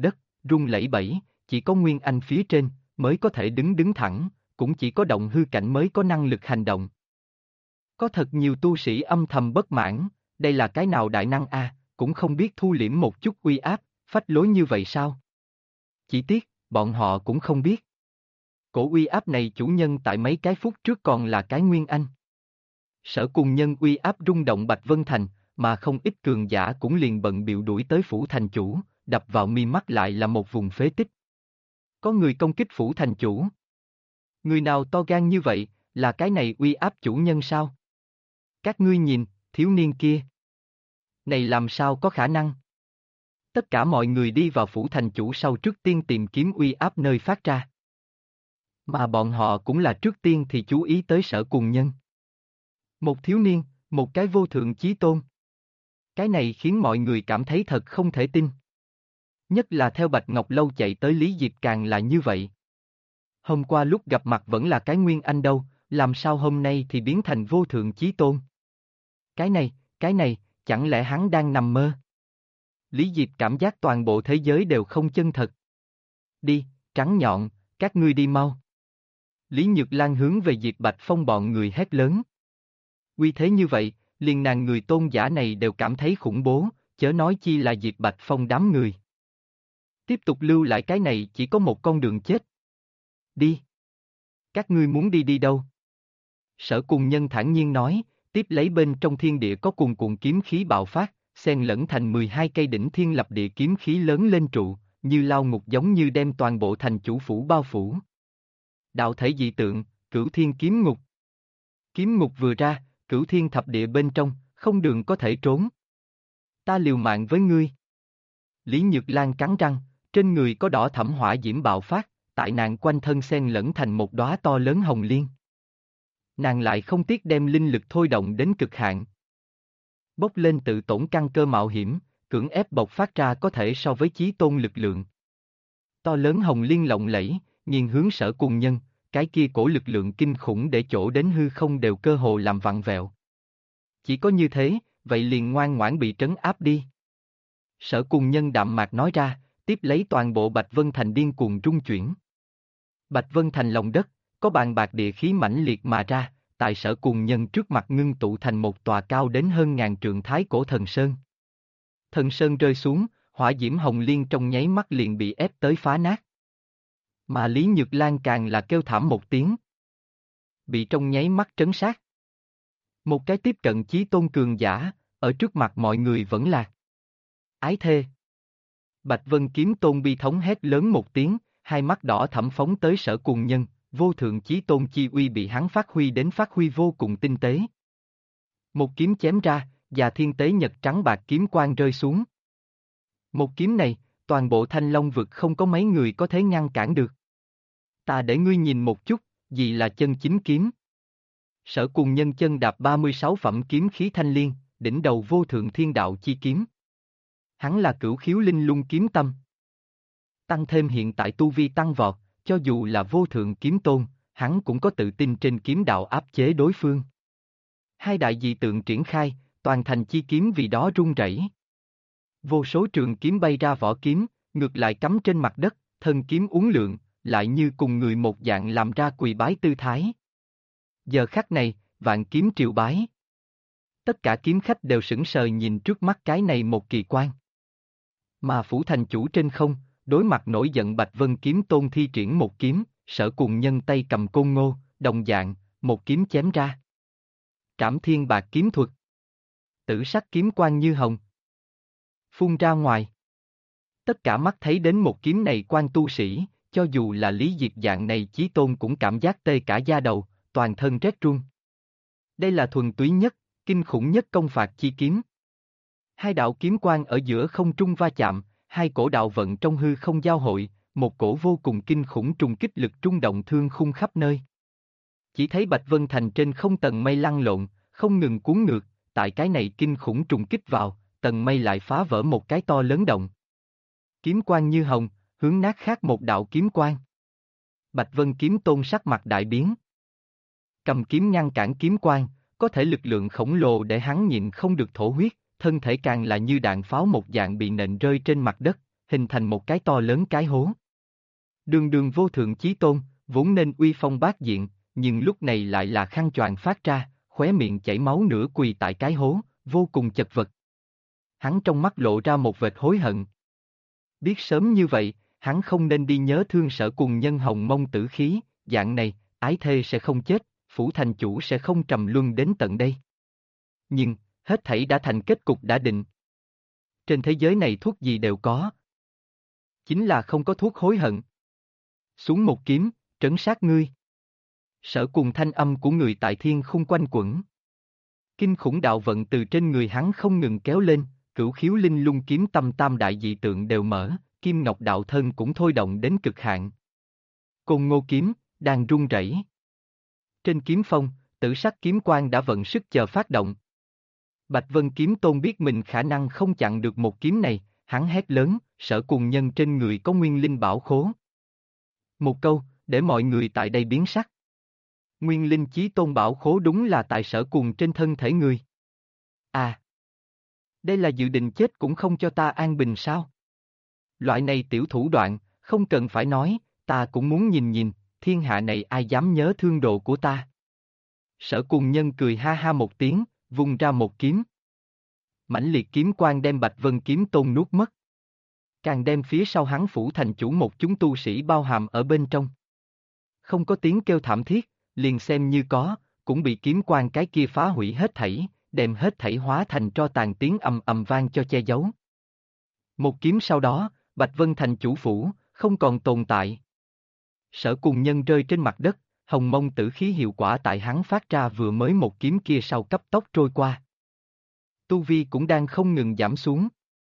rung lẩy bẩy, chỉ có Nguyên Anh phía trên, mới có thể đứng thẳng, cũng chỉ có động hư cảnh mới có năng lực hành động. Có thật nhiều tu sĩ âm thầm bất mãn, đây là cái nào đại năng a, cũng không biết thu liễm một chút uy áp, phách lối như vậy sao? Chỉ tiếc, bọn họ cũng không biết. Cổ uy áp này chủ nhân tại mấy cái phút trước còn là cái Nguyên Anh. Sở Cùng Nhân uy áp rung động Bạch Vân Thành, mà không ít cường giả cũng liền bận bịu đuổi tới phủ thành chủ, đập vào mi mắt lại là một vùng phế tích. Có người công kích phủ thành chủ. Người nào to gan như vậy, là cái này uy áp chủ nhân sao? Các ngươi nhìn, thiếu niên kia. Này làm sao có khả năng? Tất cả mọi người đi vào phủ thành chủ sau trước tiên tìm kiếm uy áp nơi phát ra. Mà bọn họ cũng là trước tiên thì chú ý tới Sở Cùng Nhân. Một thiếu niên, một cái vô thượng chí tôn. Cái này khiến mọi người cảm thấy thật không thể tin. Nhất là theo Bạch Ngọc Lâu chạy tới Lý Diệp càng là như vậy. Hôm qua lúc gặp mặt vẫn là cái Nguyên Anh đâu, làm sao hôm nay thì biến thành vô thượng chí tôn? Cái này, chẳng lẽ hắn đang nằm mơ? Lý Diệp cảm giác toàn bộ thế giới đều không chân thật. Đi, trắng nhọn, các ngươi đi mau. Lý Nhược Lan hướng về Diệp Bạch Phong bọn người hét lớn. Uy thế như vậy, liền nàng người tôn giả này đều cảm thấy khủng bố, chớ nói chi là Diệp Bạch Phong đám người. Tiếp tục lưu lại cái này chỉ có một con đường chết. Đi. Các ngươi muốn đi đâu? Sở Cùng Nhân thản nhiên nói, tiếp lấy bên trong thiên địa có cuồn cuộn kiếm khí bạo phát, xen lẫn thành 12 cây đỉnh thiên lập địa kiếm khí lớn lên trụ, như lao ngục giống như đem toàn bộ thành chủ phủ bao phủ. Đạo thể dị tượng, Cửu Thiên Kiếm Ngục. Kiếm ngục vừa ra, Cửu Thiên thập địa bên trong, không đường có thể trốn. Ta liều mạng với ngươi. Lý Nhược Lan cắn răng, trên người có đỏ thẫm hỏa diễm bạo phát, tại nàng quanh thân xen lẫn thành một đóa to lớn hồng liên. Nàng lại không tiếc đem linh lực thôi động đến cực hạn. Bốc lên tự tổn căn cơ mạo hiểm, cưỡng ép bộc phát ra có thể so với chí tôn lực lượng. To lớn hồng liên lộng lẫy, nghiền hướng Sở Cùng Nhân, cái kia cổ lực lượng kinh khủng để chỗ đến hư không đều cơ hồ làm vặn vẹo. Chỉ có như thế, vậy liền ngoan ngoãn bị trấn áp đi. Sở Cùng Nhân đạm mạc nói ra, tiếp lấy toàn bộ Bạch Vân Thành điên cuồng rung chuyển. Bạch Vân Thành lòng đất, có bàn bạc địa khí mãnh liệt mà ra, tại Sở Cùng Nhân trước mặt ngưng tụ thành một tòa cao đến hơn ngàn trượng thái cổ thần sơn. Thần sơn rơi xuống, hỏa diễm hồng liên trong nháy mắt liền bị ép tới phá nát. Mà Lý Nhược Lan càng là kêu thảm một tiếng. Bị trong nháy mắt trấn sát. Một cái tiếp cận chí tôn cường giả, ở trước mặt mọi người vẫn lạc. Ái thê. Bạch Vân Kiếm Tôn bi thống hét lớn một tiếng, hai mắt đỏ thẫm phóng tới Sở Cùng Nhân, vô thượng chí tôn chi uy bị hắn phát huy vô cùng tinh tế. Một kiếm chém ra, và thiên tế nhật trắng bạc kiếm quang rơi xuống. Một kiếm này, toàn bộ Thanh Long vực không có mấy người có thể ngăn cản được. Ta để ngươi nhìn một chút, gì là chân chính kiếm. Sở Cùng Nhân chân đạp 36 phẩm kiếm khí thanh liên, đỉnh đầu vô thượng thiên đạo chi kiếm. Hắn là cửu khiếu linh lung kiếm tâm. Tăng thêm hiện tại tu vi tăng vọt, cho dù là vô thượng kiếm tôn, hắn cũng có tự tin trên kiếm đạo áp chế đối phương. Hai đại dị tượng triển khai, toàn thành chi kiếm vì đó rung rẩy. Vô số trường kiếm bay ra vỏ kiếm, ngược lại cắm trên mặt đất, thân kiếm uốn lượn, lại như cùng người một dạng làm ra quỳ bái tư thái. Giờ khắc này, vạn kiếm triều bái. Tất cả kiếm khách đều sững sờ nhìn trước mắt cái này một kỳ quan. Mà phủ thành chủ trên không, đối mặt nổi giận Bạch Vân Kiếm Tôn thi triển một kiếm, Sở Cùng Nhân tay cầm côn ngô, đồng dạng, một kiếm chém ra. Trảm thiên bạc kiếm thuật. Tử sắc kiếm quang như hồng. Phun ra ngoài. Tất cả mắt thấy đến một kiếm này quan tu sĩ, cho dù là Lý Diệp dạng này chí tôn cũng cảm giác tê cả da đầu, toàn thân rét run. Đây là thuần túy nhất, kinh khủng nhất công phạt chi kiếm. Hai đạo kiếm quang ở giữa không trung va chạm, hai cổ đạo vận trong hư không giao hội, một cổ vô cùng kinh khủng trùng kích lực trung động thương khung khắp nơi. Chỉ thấy Bạch Vân Thành trên không tầng mây lăn lộn, không ngừng cuốn ngược, tại cái này kinh khủng trùng kích vào, tầng mây lại phá vỡ một cái to lớn động. Kiếm quang như hồng, hướng nát khác một đạo kiếm quang. Bạch Vân Kiếm Tôn sắc mặt đại biến. Cầm kiếm ngăn cản kiếm quang, có thể lực lượng khổng lồ để hắn nhịn không được thổ huyết, thân thể càng là như đạn pháo một dạng bị nện rơi trên mặt đất, hình thành một cái to lớn cái hố. Đường đường vô thượng chí tôn, vốn nên uy phong bát diện, nhưng lúc này lại là khăn choàng phát ra, khóe miệng chảy máu nửa quỳ tại cái hố, vô cùng chật vật. Hắn trong mắt lộ ra một vệt hối hận. Biết sớm như vậy, hắn không nên đi nhớ thương Sở Cùng Nhân hồng mông tử khí, dạng này, ái thê sẽ không chết, phủ thành chủ sẽ không trầm luân đến tận đây. Nhưng, hết thảy đã thành kết cục đã định. Trên thế giới này thuốc gì đều có. Chính là không có thuốc hối hận. Xuống một kiếm, trấn sát ngươi. Sở Cùng thanh âm của người tại thiên khung quanh quẩn. Kinh khủng đạo vận từ trên người hắn không ngừng kéo lên, cửu khiếu linh lung kiếm tâm tam đại dị tượng đều mở, kim ngọc đạo thân cũng thôi động đến cực hạn. Côn Ngô kiếm, đang rung rẩy. Trên kiếm phong, tử sắc kiếm quang đã vận sức chờ phát động. Bạch Vân Kiếm Tôn biết mình khả năng không chặn được một kiếm này, hắn hét lớn, Sở Cùng Nhân trên người có nguyên linh bảo khố. Một câu, để mọi người tại đây biến sắc. Nguyên linh chí tôn bảo khố đúng là tại Sở Cùng trên thân thể người. À! Đây là dự định chết cũng không cho ta an bình sao? Loại này tiểu thủ đoạn, không cần phải nói, ta cũng muốn nhìn nhìn, thiên hạ này ai dám nhớ thương đồ của ta. Sở Cùng Nhân cười ha ha một tiếng, vung ra một kiếm. Mãnh liệt kiếm quang đem Bạch Vân Kiếm Tôn nuốt mất. Càng đem phía sau hắn phủ thành chủ một chúng tu sĩ bao hàm ở bên trong. Không có tiếng kêu thảm thiết, liền xem như có, cũng bị kiếm quang cái kia phá hủy hết thảy, đem hết thảy hóa thành tro tàn, tiếng ầm ầm vang cho che giấu. Một kiếm sau đó, Bạch Vân thành chủ phủ, không còn tồn tại. Sở Cùng Nhân rơi trên mặt đất, hồng mông tử khí hiệu quả tại hắn phát ra vừa mới một kiếm kia sau cấp tốc trôi qua. Tu vi cũng đang không ngừng giảm xuống.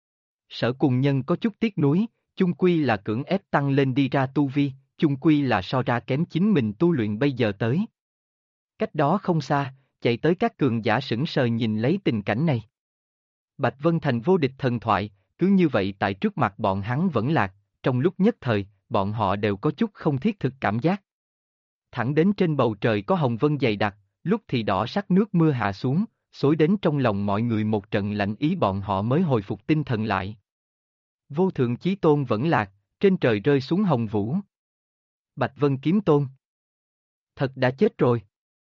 Sở Cùng Nhân có chút tiếc nuối, chung quy là cưỡng ép tăng lên đi ra tu vi, chung quy là so ra kém chính mình tu luyện bây giờ tới. Cách đó không xa, chạy tới các cường giả sững sờ nhìn lấy tình cảnh này. Bạch Vân Thành vô địch thần thoại, cứ như vậy tại trước mặt bọn hắn vẫn lạc, trong lúc nhất thời, bọn họ đều có chút không thiết thực cảm giác. Thẳng đến trên bầu trời có hồng vân dày đặc, lúc thì đỏ sắc nước mưa hạ xuống, xối đến trong lòng mọi người một trận lạnh ý, bọn họ mới hồi phục tinh thần lại. Vô thượng chí tôn vẫn lạc, trên trời rơi xuống hồng vũ. Bạch Vân Kiếm Tôn thật đã chết rồi.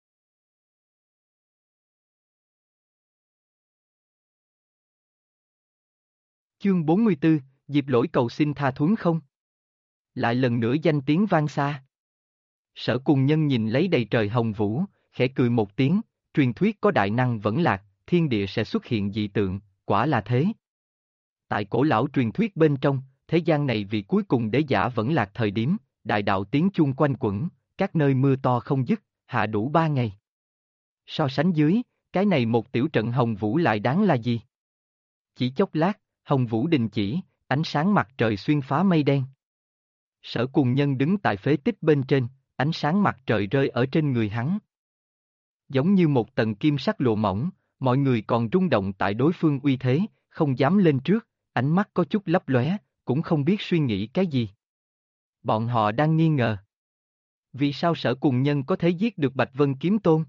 Chương 44, Diệp Lỗi cầu xin tha thứ không? Lại lần nữa danh tiếng vang xa. Sở Cùng Nhân nhìn lấy đầy trời hồng vũ, khẽ cười một tiếng, truyền thuyết có đại năng vẫn lạc, thiên địa sẽ xuất hiện dị tượng, quả là thế. Tại cổ lão truyền thuyết bên trong, thế gian này vì cuối cùng đế giả vẫn lạc thời điểm, đại đạo tiếng chuông quanh quẩn, các nơi mưa to không dứt, hạ đủ 3 ngày. So sánh dưới, cái này một tiểu trận hồng vũ lại đáng là gì? Chỉ chốc lát, hồng vũ đình chỉ, ánh sáng mặt trời xuyên phá mây đen. Sở Cùng Nhân đứng tại phế tích bên trên, ánh sáng mặt trời rơi ở trên người hắn. Giống như một tầng kim sắc lụa mỏng, mọi người còn rung động tại đối phương uy thế, không dám lên trước, ánh mắt có chút lấp lóe, cũng không biết suy nghĩ cái gì. Bọn họ đang nghi ngờ. Vì sao Sở Cùng Nhân có thể giết được Bạch Vân Kiếm Tôn?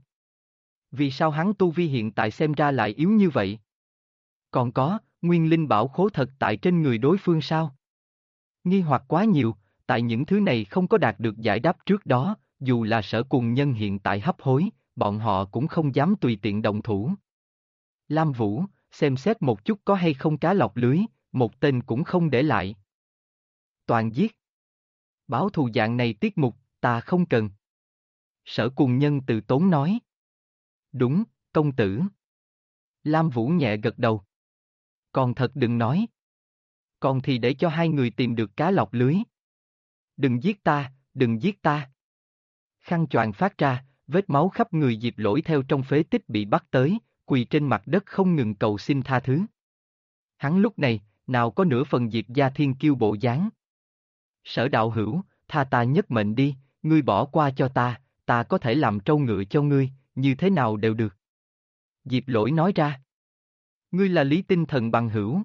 Vì sao hắn tu vi hiện tại xem ra lại yếu như vậy? Còn có, nguyên linh bảo khố thật tại trên người đối phương sao? Nghi hoặc quá nhiều, tại những thứ này không có đạt được giải đáp trước đó, dù là Sở Cùng Nhân hiện tại hấp hối, bọn họ cũng không dám tùy tiện động thủ. Lam Vũ, xem xét một chút có hay không cá lọc lưới, một tên cũng không để lại. Toàn giết. Báo thù dạng này tiết mục, ta không cần. Sở Cùng Nhân từ tốn nói. Đúng, công tử. Lam Vũ nhẹ gật đầu. Còn thật đừng nói. Còn thì để cho hai người tìm được cá lọc lưới. Đừng giết ta, đừng giết ta. Khăn choàng phát ra, vết máu khắp người Diệp Lỗi theo trong phế tích bị bắt tới, quỳ trên mặt đất không ngừng cầu xin tha thứ. Hắn lúc này, nào có nửa phần Diệp gia thiên kiêu bộ dáng. Sở đạo hữu, tha ta nhất mệnh đi, ngươi bỏ qua cho ta có thể làm trâu ngựa cho ngươi, như thế nào đều được. Diệp Lỗi nói ra. Ngươi là Lý Tinh Thần bằng hữu.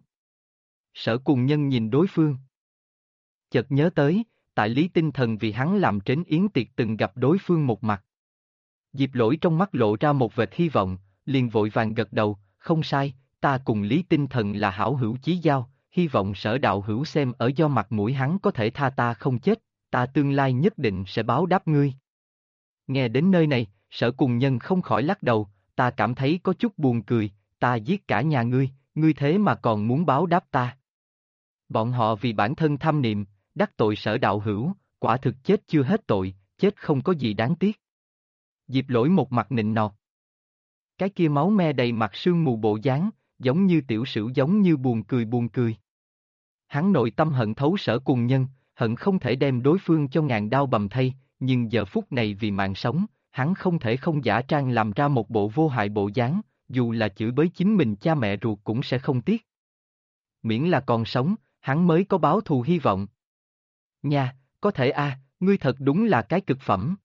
Sở Cùng Nhân nhìn đối phương. Chợt nhớ tới, tại Lý Tinh Thần vì hắn làm trấn yến tiệc từng gặp đối phương một mặt. Diệp Lỗi trong mắt lộ ra một vệt hy vọng, liền vội vàng gật đầu, không sai, ta cùng Lý Tinh Thần là hảo hữu chí giao, hy vọng Sở đạo hữu xem ở do mặt mũi hắn có thể tha ta không chết, ta tương lai nhất định sẽ báo đáp ngươi. Nghe đến nơi này, Sở Cùng Nhân không khỏi lắc đầu, ta cảm thấy có chút buồn cười, ta giết cả nhà ngươi thế mà còn muốn báo đáp ta. Bọn họ vì bản thân tham niệm, đắc tội Sở đạo hữu, quả thực chết chưa hết tội, chết không có gì đáng tiếc. Diệp Lỗi một mặt nịnh nọt. Cái kia máu me đầy mặt sương mù bộ dáng, giống như tiểu sửu giống như buồn cười. Hắn nội tâm hận thấu Sở Cùng Nhân, hận không thể đem đối phương cho ngàn đao bầm thây, nhưng giờ phút này vì mạng sống, hắn không thể không giả trang làm ra một bộ vô hại bộ dáng, dù là chửi bới chính mình cha mẹ ruột cũng sẽ không tiếc. Miễn là còn sống, hắn mới có báo thù hy vọng. Nha, có thể ngươi thật đúng là cái cực phẩm.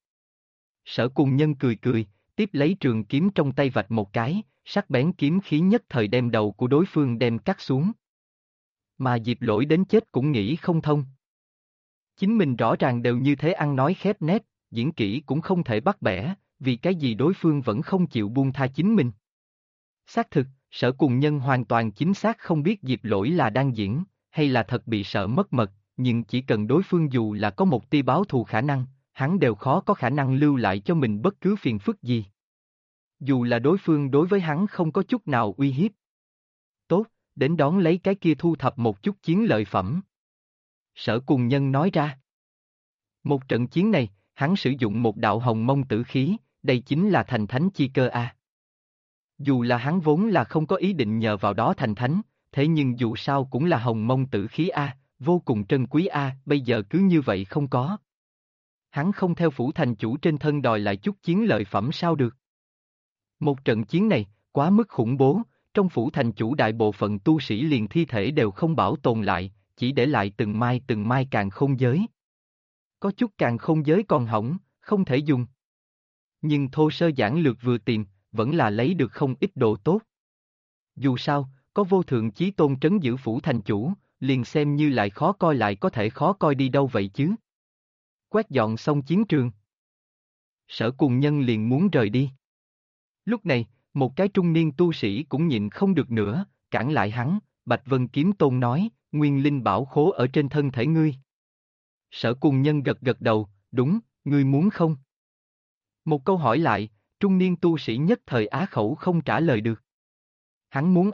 Sở Cùng Nhân cười, tiếp lấy trường kiếm trong tay vạch một cái, sắc bén kiếm khí nhất thời đem đầu của đối phương đem cắt xuống. Mà Diệp Lỗi đến chết cũng nghĩ không thông. Chính mình rõ ràng đều như thế ăn nói khép nép, diễn kỹ cũng không thể bắt bẻ, vì cái gì đối phương vẫn không chịu buông tha chính mình. Xác thực, Sở Cùng Nhân hoàn toàn chính xác không biết Diệp Lỗi là đang diễn, hay là thật bị sợ mất mật, nhưng chỉ cần đối phương dù là có một tia báo thù khả năng, hắn đều khó có khả năng lưu lại cho mình bất cứ phiền phức gì. Dù là đối phương đối với hắn không có chút nào uy hiếp. Tốt, đến đón lấy cái kia thu thập một chút chiến lợi phẩm. Sở Cùng Nhân nói ra. Một trận chiến này, hắn sử dụng một đạo hồng mông tử khí, đây chính là thành thánh chi cơ a. Dù là hắn vốn là không có ý định nhờ vào đó thành thánh, thế nhưng dù sao cũng là hồng mông tử khí a, vô cùng trân quý a, bây giờ cứ như vậy không có. Hắn không theo phủ thành chủ trên thân đòi lại chút chiến lợi phẩm sao được. Một trận chiến này, quá mức khủng bố, trong phủ thành chủ đại bộ phận tu sĩ liền thi thể đều không bảo tồn lại, chỉ để lại từng mai càn khôn giới. Có chút càn khôn giới còn hỏng, không thể dùng. Nhưng thô sơ giản lược vừa tìm, vẫn là lấy được không ít đồ tốt. Dù sao, có vô thượng chí tôn trấn giữ phủ thành chủ, liền xem như lại khó coi lại có thể khó coi đi đâu vậy chứ. Quét dọn xong chiến trường. Sở Cùng Nhân liền muốn rời đi. Lúc này, một cái trung niên tu sĩ cũng nhịn không được nữa, cản lại hắn, Bạch Vân Kiếm Tôn nói, nguyên linh bảo khố ở trên thân thể ngươi. Sở Cùng Nhân gật gật đầu, đúng, ngươi muốn không? Một câu hỏi lại, trung niên tu sĩ nhất thời á khẩu không trả lời được. Hắn muốn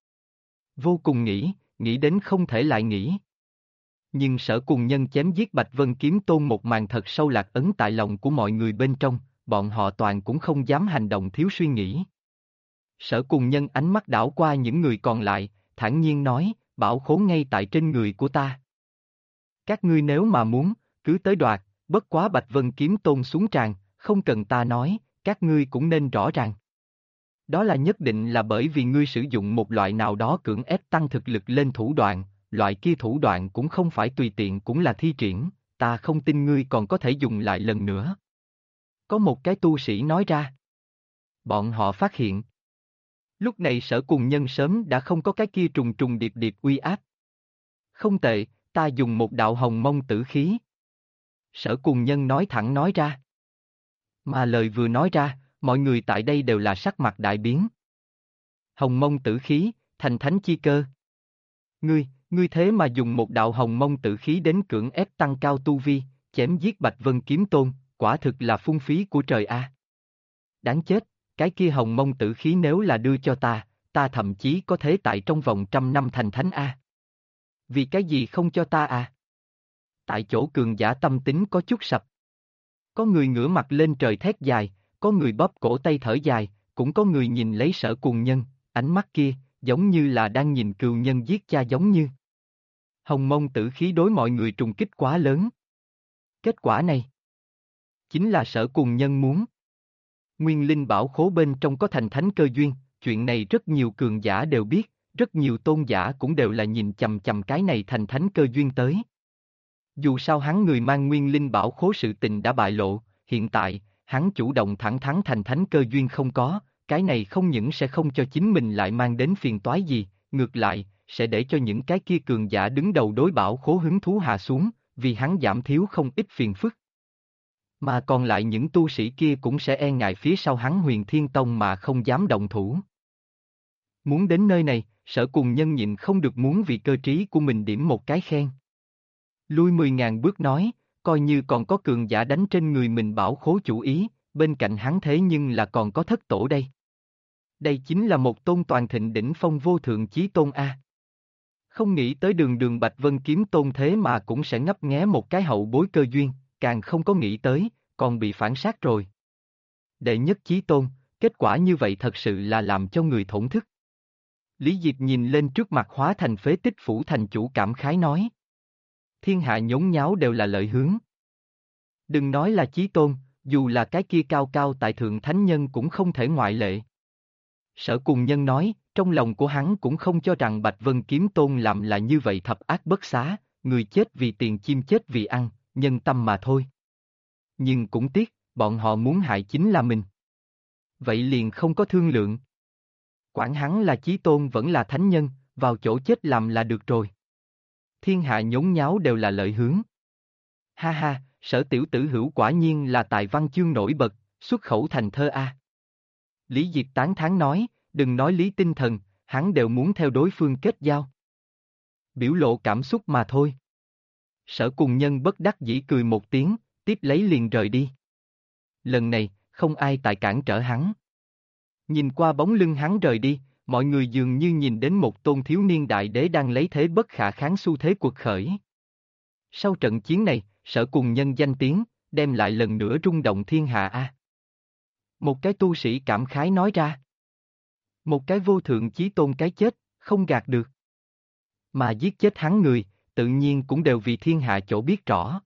vô cùng nghĩ đến không thể lại nghĩ. Nhưng Sở Cùng Nhân chém giết Bạch Vân Kiếm Tôn một màn thật sâu lạc ấn tại lòng của mọi người bên trong, bọn họ toàn cũng không dám hành động thiếu suy nghĩ. Sở Cùng Nhân ánh mắt đảo qua những người còn lại, thản nhiên nói, bảo khố ngay tại trên người của ta. Các ngươi nếu mà muốn, cứ tới đoạt, bất quá Bạch Vân Kiếm Tôn xuống tràng, không cần ta nói, các ngươi cũng nên rõ ràng. Đó là nhất định là bởi vì ngươi sử dụng một loại nào đó cưỡng ép tăng thực lực lên thủ đoạn, loại kia thủ đoạn cũng không phải tùy tiện cũng là thi triển, ta không tin ngươi còn có thể dùng lại lần nữa. Có một cái tu sĩ nói ra. Bọn họ phát hiện. Lúc này Sở Cùng Nhân sớm đã không có cái kia trùng trùng điệp điệp uy áp. Không tệ, ta dùng một đạo hồng mông tử khí. Sở Cùng Nhân nói thẳng nói ra. Mà lời vừa nói ra, mọi người tại đây đều là sắc mặt đại biến. Hồng mông tử khí, thành thánh chi cơ. Ngươi thế mà dùng một đạo hồng mông tử khí đến cưỡng ép tăng cao tu vi, chém giết Bạch Vân Kiếm Tôn, quả thực là phung phí của trời a. Đáng chết, cái kia hồng mông tử khí nếu là đưa cho ta thậm chí có thể tại trong vòng 100 năm thành thánh a. Vì cái gì không cho ta? Tại chỗ cường giả tâm tính có chút sập. Có người ngửa mặt lên trời thét dài, có người bóp cổ tay thở dài, cũng có người nhìn lấy Sở Cùng Nhân, ánh mắt kia, giống như là đang nhìn cừu nhân giết cha giống như. Hồng mông tử khí đối mọi người trùng kích quá lớn. Kết quả này, chính là Sở Cùng Nhân muốn. Nguyên linh bảo khố bên trong có thành thánh cơ duyên, chuyện này rất nhiều cường giả đều biết, rất nhiều tôn giả cũng đều là nhìn chằm chằm cái này thành thánh cơ duyên tới. Dù sao hắn người mang nguyên linh bảo khố sự tình đã bại lộ, hiện tại, hắn chủ động thẳng thắn thành thánh cơ duyên không có, cái này không những sẽ không cho chính mình lại mang đến phiền toái gì, ngược lại, sẽ để cho những cái kia cường giả đứng đầu đối bảo khố hứng thú hạ xuống, vì hắn giảm thiếu không ít phiền phức. Mà còn lại những tu sĩ kia cũng sẽ e ngại phía sau hắn Huyền Thiên Tông mà không dám động thủ. Muốn đến nơi này, Sở Cùng Nhân nhịn không được muốn vì cơ trí của mình điểm một cái khen. Lui 10.000 bước nói, coi như còn có cường giả đánh trên người mình bảo khố chủ ý, bên cạnh hắn thế nhưng là còn có thất tổ đây. Đây chính là một tôn toàn thịnh đỉnh phong vô thượng chí tôn A. Không nghĩ tới đường đường Bạch Vân kiếm tôn thế mà cũng sẽ ngấp nghé một cái hậu bối cơ duyên, càng không có nghĩ tới, còn bị phản sát rồi. Đệ nhất chí tôn, kết quả như vậy thật sự là làm cho người thổn thức. Lý Diệp nhìn lên trước mặt hóa thành phế tích phủ thành chủ cảm khái nói. Thiên hạ nhốn nháo đều là lợi hướng. Đừng nói là chí tôn, dù là cái kia cao cao tại thượng thánh nhân cũng không thể ngoại lệ. Sở Cùng Nhân nói, trong lòng của hắn cũng không cho rằng Bạch Vân Kiếm Tôn làm là như vậy thập ác bất xá, người chết vì tiền chim chết vì ăn, nhân tâm mà thôi. Nhưng cũng tiếc, bọn họ muốn hại chính là mình. Vậy liền không có thương lượng. Quản hắn là chí tôn vẫn là thánh nhân, vào chỗ chết làm là được rồi. Thiên hạ nhốn nháo đều là lợi hướng. Ha ha, Sở tiểu tử hữu quả nhiên là tài văn chương nổi bật, xuất khẩu thành thơ A. Lý Diệp tán thán nói, đừng nói Lý Tinh Thần, hắn đều muốn theo đối phương kết giao. Biểu lộ cảm xúc mà thôi. Sở Cùng Nhân bất đắc dĩ cười một tiếng, tiếp lấy liền rời đi. Lần này, không ai tại cản trở hắn. Nhìn qua bóng lưng hắn rời đi, mọi người dường như nhìn đến một tôn thiếu niên đại đế đang lấy thế bất khả kháng xu thế quật khởi. Sau trận chiến này, Sở Cùng Nhân danh tiếng, đem lại lần nữa rung động thiên hạ A. Một cái tu sĩ cảm khái nói ra. Một cái vô thượng chí tôn cái chết, không gạt được. Mà giết chết hắn người, tự nhiên cũng đều vì thiên hạ chỗ biết rõ.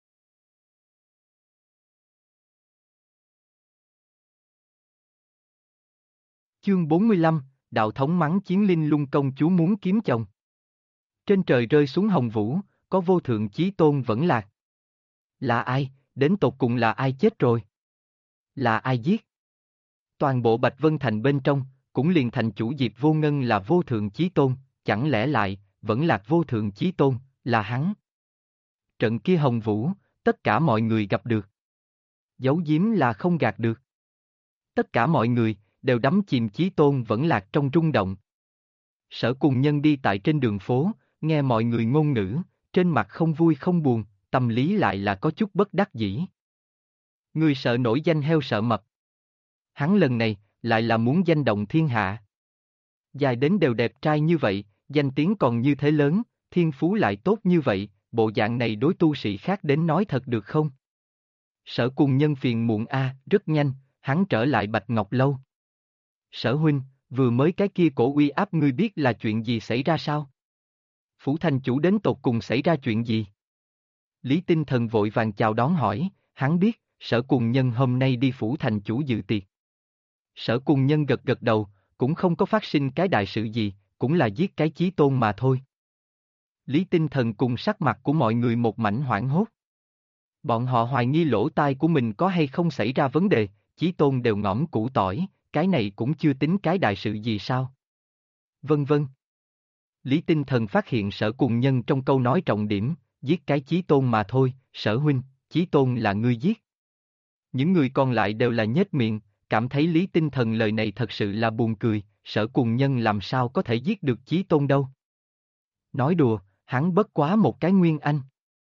Chương 45, Đạo thống mắng chiến linh lung công chúa muốn kiếm chồng. Trên trời rơi xuống hồng vũ, có vô thượng chí tôn vẫn lạc. Là ai, đến tột cùng là ai chết rồi? Là ai giết? Toàn bộ Bạch Vân Thành bên trong, cũng liền thành chủ Diệp Vô Ngân là vô thượng chí tôn, chẳng lẽ lại, vẫn lạc vô thượng chí tôn, là hắn. Trận kia hồng vũ, tất cả mọi người gặp được. Giấu giếm là không gạt được. Tất cả mọi người, đều đắm chìm chí tôn vẫn lạc trong rung động. Sở Cùng Nhân đi tại trên đường phố, nghe mọi người ngôn ngữ, trên mặt không vui không buồn, tâm lý lại là có chút bất đắc dĩ. Người sợ nổi danh heo sợ mập. Hắn lần này, lại là muốn danh động thiên hạ. Dài đến đều đẹp trai như vậy, danh tiếng còn như thế lớn, thiên phú lại tốt như vậy, bộ dạng này đối tu sĩ khác đến nói thật được không? Sở Cùng Nhân phiền muộn rất nhanh, hắn trở lại Bạch Ngọc Lâu. Sở huynh, vừa mới cái kia cổ uy áp ngươi biết là chuyện gì xảy ra sao? Phủ thành chủ đến tột cùng xảy ra chuyện gì? Lý Tinh Thần vội vàng chào đón hỏi, hắn biết, Sở Cùng Nhân hôm nay đi phủ thành chủ dự tiệc. Sở Cùng Nhân gật gật đầu, cũng không có phát sinh cái đại sự gì, cũng là giết cái chí tôn mà thôi. Lý Tinh Thần cùng sắc mặt của mọi người một mảnh hoảng hốt. Bọn họ hoài nghi lỗ tai của mình có hay không xảy ra vấn đề, chí tôn đều ngõm củ tỏi, cái này cũng chưa tính cái đại sự gì sao? Vân vân. Lý Tinh Thần phát hiện Sở Cùng Nhân trong câu nói trọng điểm, giết cái chí tôn mà thôi, Sở huynh, chí tôn là ngươi giết. Những người còn lại đều là nhếch miệng, cảm thấy Lý Tinh Thần lời này thật sự là buồn cười, Sở Cùng Nhân làm sao có thể giết được chí tôn đâu. Nói đùa, hắn bất quá một cái nguyên anh.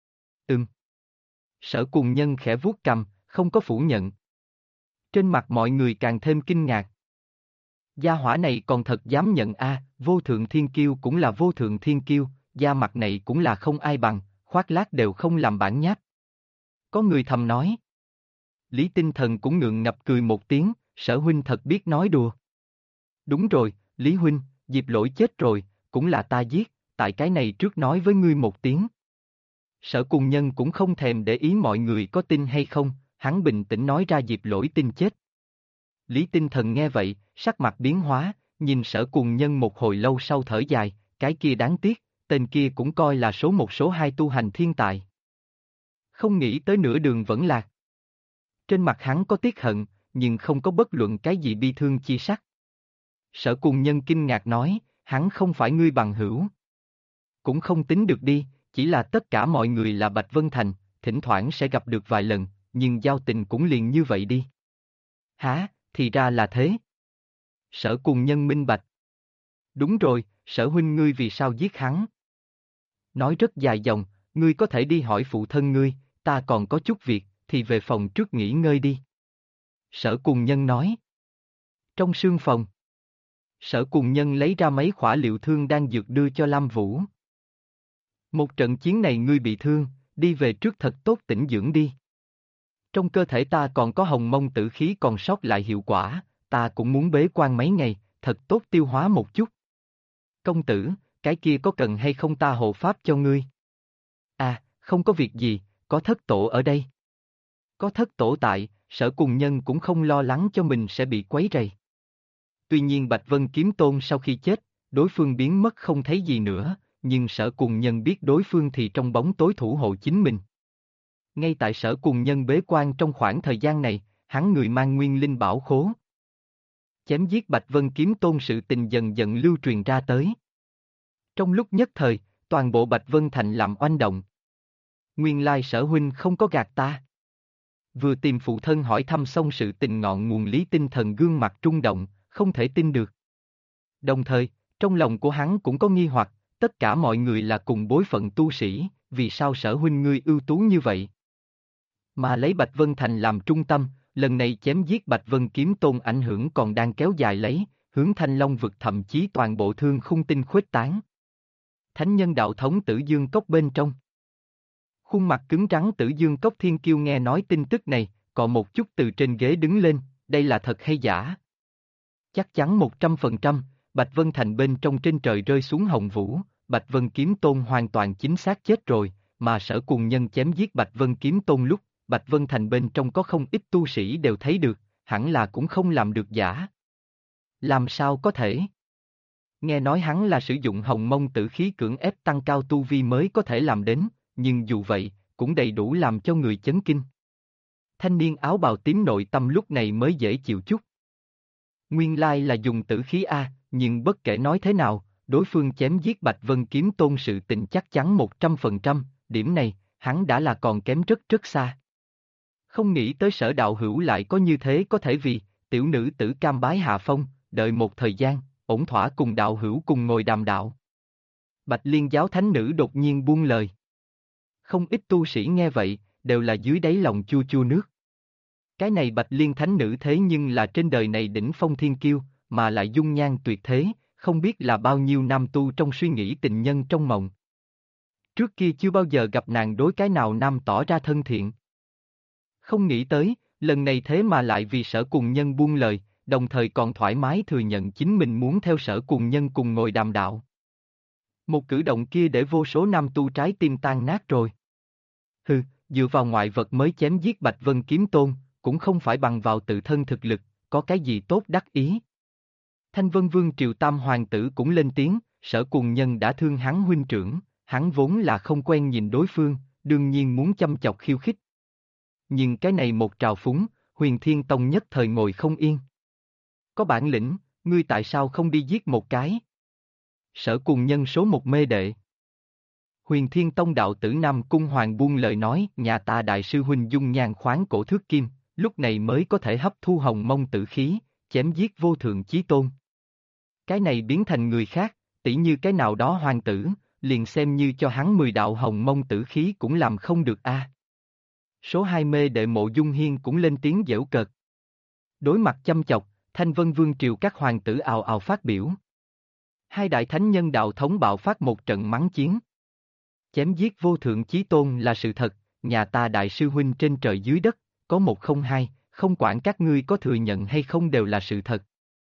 Sở Cùng Nhân khẽ vuốt cằm, không có phủ nhận. Trên mặt mọi người càng thêm kinh ngạc. Gia hỏa này còn thật dám nhận vô thượng thiên kiêu cũng là vô thượng thiên kiêu, da mặt này cũng là không ai bằng, khoác lác đều không làm bản nháp. Có người thầm nói. Lý Tinh Thần cũng ngượng ngập cười một tiếng, Sở huynh thật biết nói đùa. Đúng rồi, Lý huynh, Diệp Lỗi chết rồi, cũng là ta giết, tại cái này trước nói với ngươi một tiếng. Sở Cùng Nhân cũng không thèm để ý mọi người có tin hay không, hắn bình tĩnh nói ra Diệp Lỗi tin chết. Lý Tinh Thần nghe vậy, sắc mặt biến hóa, nhìn Sở Cùng Nhân một hồi lâu sau thở dài, cái kia đáng tiếc, tên kia cũng coi là số một số hai tu hành thiên tài. Không nghĩ tới nửa đường vẫn lạc. Trên mặt hắn có tiếc hận, nhưng không có bất luận cái gì bi thương chi sắc. Sở Cùng Nhân kinh ngạc nói, hắn không phải ngươi bằng hữu. Cũng không tính được đi, chỉ là tất cả mọi người là Bạch Vân Thành, thỉnh thoảng sẽ gặp được vài lần, nhưng giao tình cũng liền như vậy đi. Hả, thì ra là thế. Sở Cùng Nhân minh bạch. Đúng rồi, Sở huynh ngươi vì sao giết hắn? Nói rất dài dòng, ngươi có thể đi hỏi phụ thân ngươi, ta còn có chút việc, thì về phòng trước nghỉ ngơi đi. Sở Cùng Nhân nói. Trong sương phòng, Sở Cùng Nhân lấy ra mấy khỏa liệu thương đang dược đưa cho Lam Vũ. Một trận chiến này ngươi bị thương, đi về trước thật tốt tĩnh dưỡng đi. Trong cơ thể ta còn có hồng mông tử khí còn sót lại hiệu quả, ta cũng muốn bế quan mấy ngày, thật tốt tiêu hóa một chút. Công tử, cái kia có cần hay không ta hộ pháp cho ngươi? À, không có việc gì, có thất tổ ở đây. Có thất tổ tại, Sở Cùng Nhân cũng không lo lắng cho mình sẽ bị quấy rầy. Tuy nhiên Bạch Vân Kiếm Tôn sau khi chết, đối phương biến mất không thấy gì nữa, nhưng Sở Cùng Nhân biết đối phương thì trong bóng tối thủ hộ chính mình. Ngay tại Sở Cùng Nhân bế quan trong khoảng thời gian này, hắn người mang nguyên linh bảo khố. Chém giết Bạch Vân Kiếm Tôn sự tình dần dần lưu truyền ra tới. Trong lúc nhất thời, toàn bộ Bạch Vân Thành làm oanh động. Nguyên lai Sở huynh không có gạt ta. Vừa tìm phụ thân hỏi thăm xong sự tình ngọn nguồn Lý Tinh Thần gương mặt trung động, không thể tin được. Đồng thời, trong lòng của hắn cũng có nghi hoặc, tất cả mọi người là cùng bối phận tu sĩ, vì sao Sở huynh ngươi ưu tú như vậy? Mà lấy Bạch Vân Thành làm trung tâm, lần này chém giết Bạch Vân Kiếm Tôn ảnh hưởng còn đang kéo dài lấy, hướng Thanh Long vực thậm chí toàn bộ thương khung tinh khuếch tán. Thánh nhân đạo thống Tử Dương Cốc bên trong. Khuôn mặt cứng rắn Tử Dương Cốc Thiên Kiêu nghe nói tin tức này, còn một chút từ trên ghế đứng lên, đây là thật hay giả? Chắc chắn 100%, Bạch Vân Thành bên trong trên trời rơi xuống hồng vũ, Bạch Vân Kiếm Tôn hoàn toàn chính xác chết rồi, mà Sở Cùng Nhân chém giết Bạch Vân Kiếm Tôn lúc, Bạch Vân Thành bên trong có không ít tu sĩ đều thấy được, hẳn là cũng không làm được giả. Làm sao có thể? Nghe nói hắn là sử dụng hồng mông tử khí cưỡng ép tăng cao tu vi mới có thể làm đến, nhưng dù vậy, cũng đầy đủ làm cho người chấn kinh. Thanh niên áo bào tím nội tâm lúc này mới dễ chịu chút. Nguyên lai là dùng tử khí A, nhưng bất kể nói thế nào, đối phương chém giết Bạch Vân Kiếm Tôn sự tình chắc chắn 100%, điểm này, hắn đã là còn kém rất rất xa. Không nghĩ tới Sở đạo hữu lại có như thế có thể vì, tiểu nữ tử cam bái hạ phong, đợi một thời gian, ổn thỏa cùng đạo hữu cùng ngồi đàm đạo. Bạch Liên giáo thánh nữ đột nhiên buông lời. Không ít tu sĩ nghe vậy, đều là dưới đáy lòng chua chua nước. Cái này Bạch Liên thánh nữ thế nhưng là trên đời này đỉnh phong thiên kiêu, mà lại dung nhan tuyệt thế, không biết là bao nhiêu nam tu trong suy nghĩ tình nhân trong mộng. Trước kia chưa bao giờ gặp nàng đối cái nào nam tỏ ra thân thiện. Không nghĩ tới, lần này thế mà lại vì Sở Cùng Nhân buông lời, đồng thời còn thoải mái thừa nhận chính mình muốn theo Sở Cùng Nhân cùng ngồi đàm đạo. Một cử động kia để vô số nam tu trái tim tan nát rồi. Hừ, dựa vào ngoại vật mới chém giết Bạch Vân Kiếm Tôn, cũng không phải bằng vào tự thân thực lực, có cái gì tốt đắc ý. Thanh Vân Vương Triều Tam Hoàng tử cũng lên tiếng, Sở Cùng Nhân đã thương hắn huynh trưởng, hắn vốn là không quen nhìn đối phương, đương nhiên muốn châm chọc khiêu khích. Nhưng cái này một trào phúng, Huyền Thiên Tông nhất thời ngồi không yên. Có bản lĩnh, ngươi tại sao không đi giết một cái? Sở Cùng Nhân số một mê đệ. Huyền Thiên Tông đạo tử Nam Cung Hoàng buông lời nói, nhà ta đại sư huynh dung nhan khoáng cổ thước kim, lúc này mới có thể hấp thu hồng mông tử khí, chém giết vô thượng chí tôn. Cái này biến thành người khác, tỉ như cái nào đó hoàng tử, liền xem như cho hắn 10 đạo hồng mông tử khí cũng làm không được a. Số 2 mê đệ Mộ Dung Hiên cũng lên tiếng giễu cợt. Đối mặt châm chọc, Thanh Vân Vương Triều các hoàng tử ào ào phát biểu. Hai đại thánh nhân đạo thống bạo phát một trận mắng chiến. Chém giết vô thượng chí tôn là sự thật, nhà ta đại sư huynh trên trời dưới đất, có một không hai, không quản các ngươi có thừa nhận hay không đều là sự thật.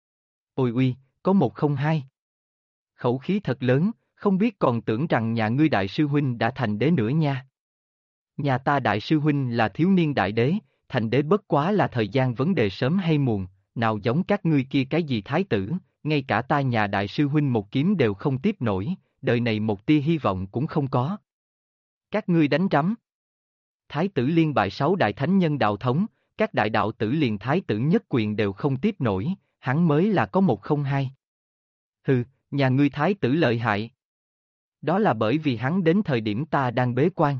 Ôi uy, có một không hai. Khẩu khí thật lớn, không biết còn tưởng rằng nhà ngươi đại sư huynh đã thành đế nữa nha. Nhà ta đại sư huynh là thiếu niên đại đế, thành đế bất quá là thời gian vấn đề sớm hay muộn, nào giống các ngươi kia cái gì thái tử, ngay cả ta nhà đại sư huynh một kiếm đều không tiếp nổi, đời này một tia hy vọng cũng không có. Các ngươi đánh rắm. Thái tử liên bại 6 đại thánh nhân đạo thống, các đại đạo tử liền thái tử nhất quyền đều không tiếp nổi, hắn mới là có một không hai. Hừ, nhà ngươi thái tử lợi hại. Đó là bởi vì hắn đến thời điểm ta đang bế quan.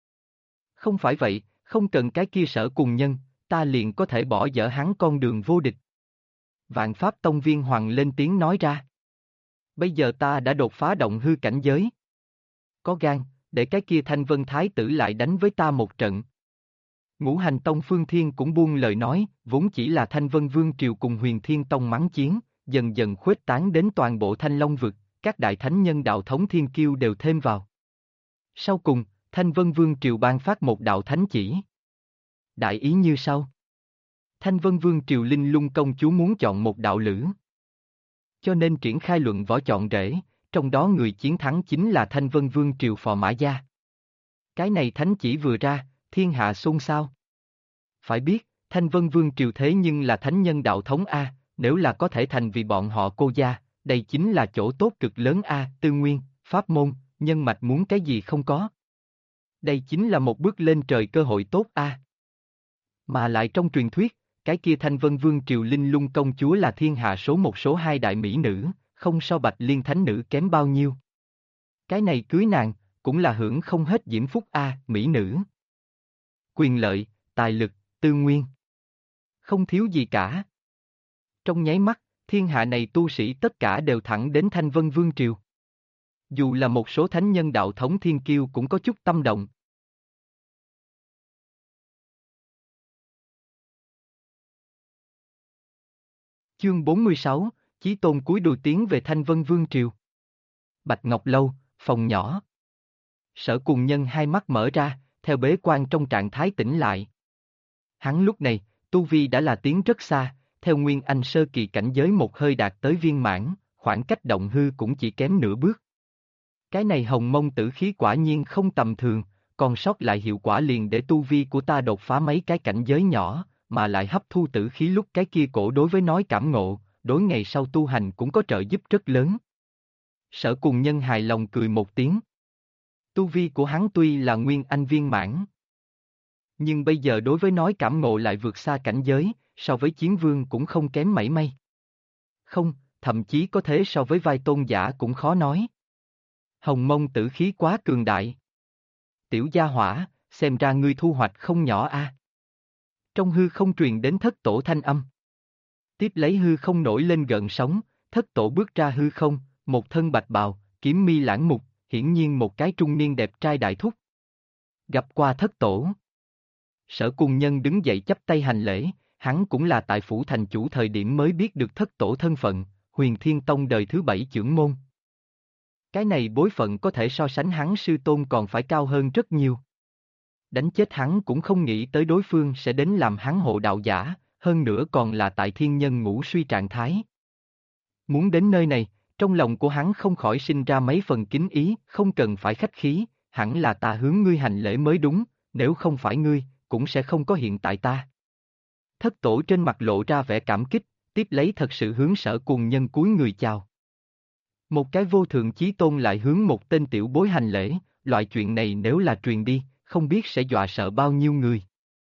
Không phải vậy, không cần cái kia Sở Cùng Nhân, ta liền có thể bỏ dở hắn con đường vô địch. Vạn Pháp Tông Viên Hoàng lên tiếng nói ra. Bây giờ ta đã đột phá động hư cảnh giới. Có gan, để cái kia Thanh Vân Thái tử lại đánh với ta một trận. Ngũ Hành Tông Phương Thiên cũng buông lời nói, vốn chỉ là Thanh Vân Vương Triều cùng Huyền Thiên Tông mắng chiến, dần dần khuếch tán đến toàn bộ Thanh Long vực, các đại thánh nhân đạo thống thiên kiêu đều thêm vào. Sau cùng, Thanh Vân Vương Triều ban phát một đạo thánh chỉ. Đại ý như sau. Thanh Vân Vương Triều Linh Lung công chúa muốn chọn một đạo lữ. Cho nên triển khai luận võ chọn rể, trong đó người chiến thắng chính là Thanh Vân Vương Triều Phò Mã Gia. Cái này thánh chỉ vừa ra, thiên hạ xôn xao. Phải biết, Thanh Vân Vương Triều thế nhưng là thánh nhân đạo thống A, nếu là có thể thành vì bọn họ cô gia, đây chính là chỗ tốt cực lớn A, tư nguyên, pháp môn, nhân mạch muốn cái gì không có. Đây chính là một bước lên trời cơ hội tốt A. Mà lại trong truyền thuyết, cái kia Thanh Vân Vương Triều Linh Lung công chúa là thiên hạ số một số hai đại mỹ nữ, không so Bạch Liên thánh nữ kém bao nhiêu. Cái này cưới nàng, cũng là hưởng không hết diễm phúc A, mỹ nữ. Quyền lợi, tài lực, tư nguyên. Không thiếu gì cả. Trong nháy mắt, thiên hạ này tu sĩ tất cả đều thẳng đến Thanh Vân Vương Triều. Dù là một số thánh nhân đạo thống thiên kiêu cũng có chút tâm động. Chương 46, Chí Tôn cúi đùi tiến về Thanh Vân Vương Triều. Bạch Ngọc Lâu, phòng nhỏ. Sở Cùng Nhân hai mắt mở ra, theo bế quan trong trạng thái tỉnh lại. Hắn lúc này, tu vi đã là tiến rất xa, theo Nguyên Anh sơ kỳ cảnh giới một hơi đạt tới viên mãn, khoảng cách động hư cũng chỉ kém nửa bước. Cái này hồng mông tử khí quả nhiên không tầm thường, còn sót lại hiệu quả liền để tu vi của ta đột phá mấy cái cảnh giới nhỏ, mà lại hấp thu tử khí lúc cái kia cổ đối với nói cảm ngộ, đối ngày sau tu hành cũng có trợ giúp rất lớn. Sở Cùng Nhân hài lòng cười một tiếng. Tu vi của hắn tuy là Nguyên Anh viên mãn, nhưng bây giờ đối với nói cảm ngộ lại vượt xa cảnh giới, so với chiến vương cũng không kém mảy may. Không, thậm chí có thế so với vai tôn giả cũng khó nói. Hồng mông tử khí quá cường đại. Tiểu gia hỏa, xem ra ngươi thu hoạch không nhỏ a. Trong hư không truyền đến thất tổ thanh âm. Tiếp lấy hư không nổi lên gợn sóng, thất tổ bước ra hư không, một thân bạch bào, kiếm mi lãng mục, hiển nhiên một cái trung niên đẹp trai đại thúc. Gặp qua thất tổ. Sở Cùng Nhân đứng dậy chắp tay hành lễ, hắn cũng là tại phủ thành chủ thời điểm mới biết được thất tổ thân phận, Huyền Thiên Tông đời thứ 7 trưởng môn. Cái này bối phận có thể so sánh hắn sư tôn còn phải cao hơn rất nhiều. Đánh chết hắn cũng không nghĩ tới đối phương sẽ đến làm hắn hộ đạo giả, hơn nữa còn là tại thiên nhân ngũ suy trạng thái. Muốn đến nơi này, trong lòng của hắn không khỏi sinh ra mấy phần kính ý, không cần phải khách khí, hẳn là ta hướng ngươi hành lễ mới đúng, nếu không phải ngươi, cũng sẽ không có hiện tại ta. Thất tổ trên mặt lộ ra vẻ cảm kích, tiếp lấy thật sự hướng Sở Cùng Nhân cúi người chào. Một cái vô thượng chí tôn lại hướng một tên tiểu bối hành lễ, loại chuyện này nếu là truyền đi, không biết sẽ dọa sợ bao nhiêu người.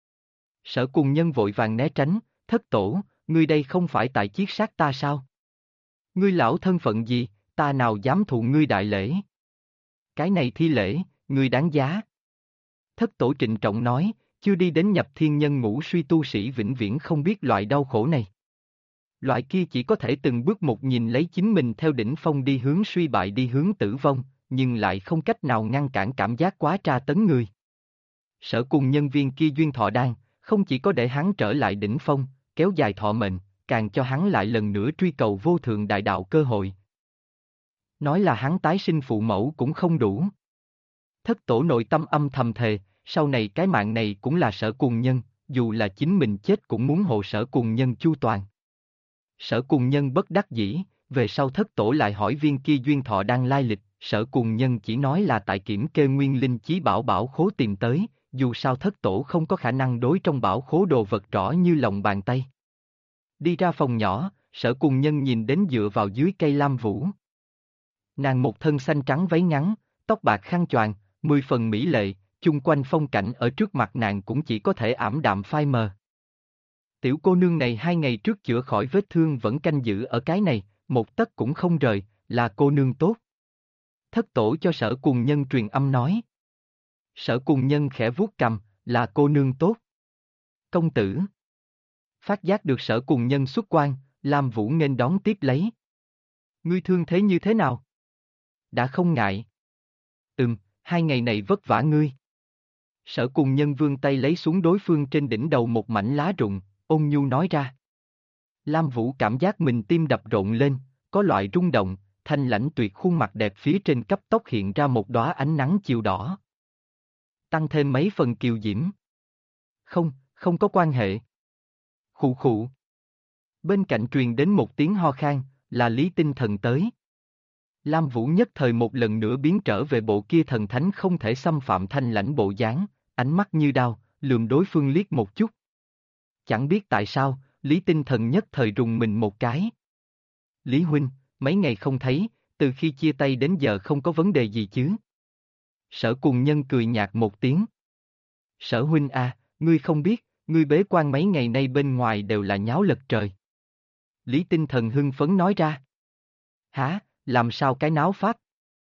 Sở Cùng Nhân vội vàng né tránh, thất tổ, ngươi đây không phải tại chiết sát ta sao? Ngươi lão thân phận gì, ta nào dám thụ ngươi đại lễ? Cái này thi lễ, ngươi đáng giá. Thất tổ trịnh trọng nói, chưa đi đến nhập thiên nhân ngũ suy tu sĩ vĩnh viễn không biết loại đau khổ này. Loại kia chỉ có thể từng bước một nhìn lấy chính mình theo đỉnh phong đi hướng suy bại đi hướng tử vong, nhưng lại không cách nào ngăn cản cảm giác quá tra tấn người. Sở Cùng Nhân viên kia duyên thọ đan, không chỉ có để hắn trở lại đỉnh phong, kéo dài thọ mệnh, càng cho hắn lại lần nữa truy cầu vô thượng đại đạo cơ hội. Nói là hắn tái sinh phụ mẫu cũng không đủ. Thất tổ nội tâm âm thầm thề, sau này cái mạng này cũng là Sở Cùng Nhân, dù là chính mình chết cũng muốn hộ Sở Cùng Nhân chu toàn. Sở Cùng Nhân bất đắc dĩ, về sau thất tổ lại hỏi viên kia duyên thọ đang lai lịch, Sở Cùng Nhân chỉ nói là tại kiểm kê nguyên linh chí bảo bảo khố tìm tới, dù sao thất tổ không có khả năng đối trong bảo khố đồ vật rõ như lòng bàn tay. Đi ra phòng nhỏ, Sở Cùng Nhân nhìn đến dựa vào dưới cây lam vũ. Nàng một thân xanh trắng váy ngắn, tóc bạc khăn choàng, 10 phần mỹ lệ, chung quanh phong cảnh ở trước mặt nàng cũng chỉ có thể ảm đạm phai mờ. Tiểu cô nương này 2 ngày trước chữa khỏi vết thương vẫn canh giữ ở cái này, một tấc cũng không rời, là cô nương tốt. Thất tổ cho Sở Cùng Nhân truyền âm nói. Sở Cùng Nhân khẽ vuốt cằm, là cô nương tốt. Công tử. Phát giác được Sở Cùng Nhân xuất quan, Lam Vũ nghênh đón tiếp lấy. Ngươi thương thế như thế nào? Đã không ngại. 2 ngày này vất vả ngươi. Sở Cùng Nhân vươn tay lấy xuống đối phương trên đỉnh đầu một mảnh lá rụng, ôn nhu nói ra. Lam Vũ cảm giác mình tim đập rộn lên, có loại rung động, thanh lãnh tuyệt khuôn mặt đẹp phía trên cấp tốc hiện ra một đóa ánh nắng chiều đỏ. Tăng thêm mấy phần kiều diễm. Không có quan hệ. Khụ khụ. Bên cạnh truyền đến một tiếng ho khan, là Lý Tinh Thần tới. Lam Vũ nhất thời một lần nữa biến trở về bộ kia thần thánh không thể xâm phạm thanh lãnh bộ dáng, ánh mắt như đao, lườm đối phương liếc một chút. Chẳng biết tại sao, Lý Tinh Thần nhất thời rùng mình một cái. Lý huynh, mấy ngày không thấy, từ khi chia tay đến giờ không có vấn đề gì chứ? Sở Cùng Nhân cười nhạt một tiếng. Sở huynh à, ngươi không biết, ngươi bế quan mấy ngày nay bên ngoài đều là nháo lật trời. Lý Tinh Thần hưng phấn nói ra. Hả, làm sao cái náo pháp?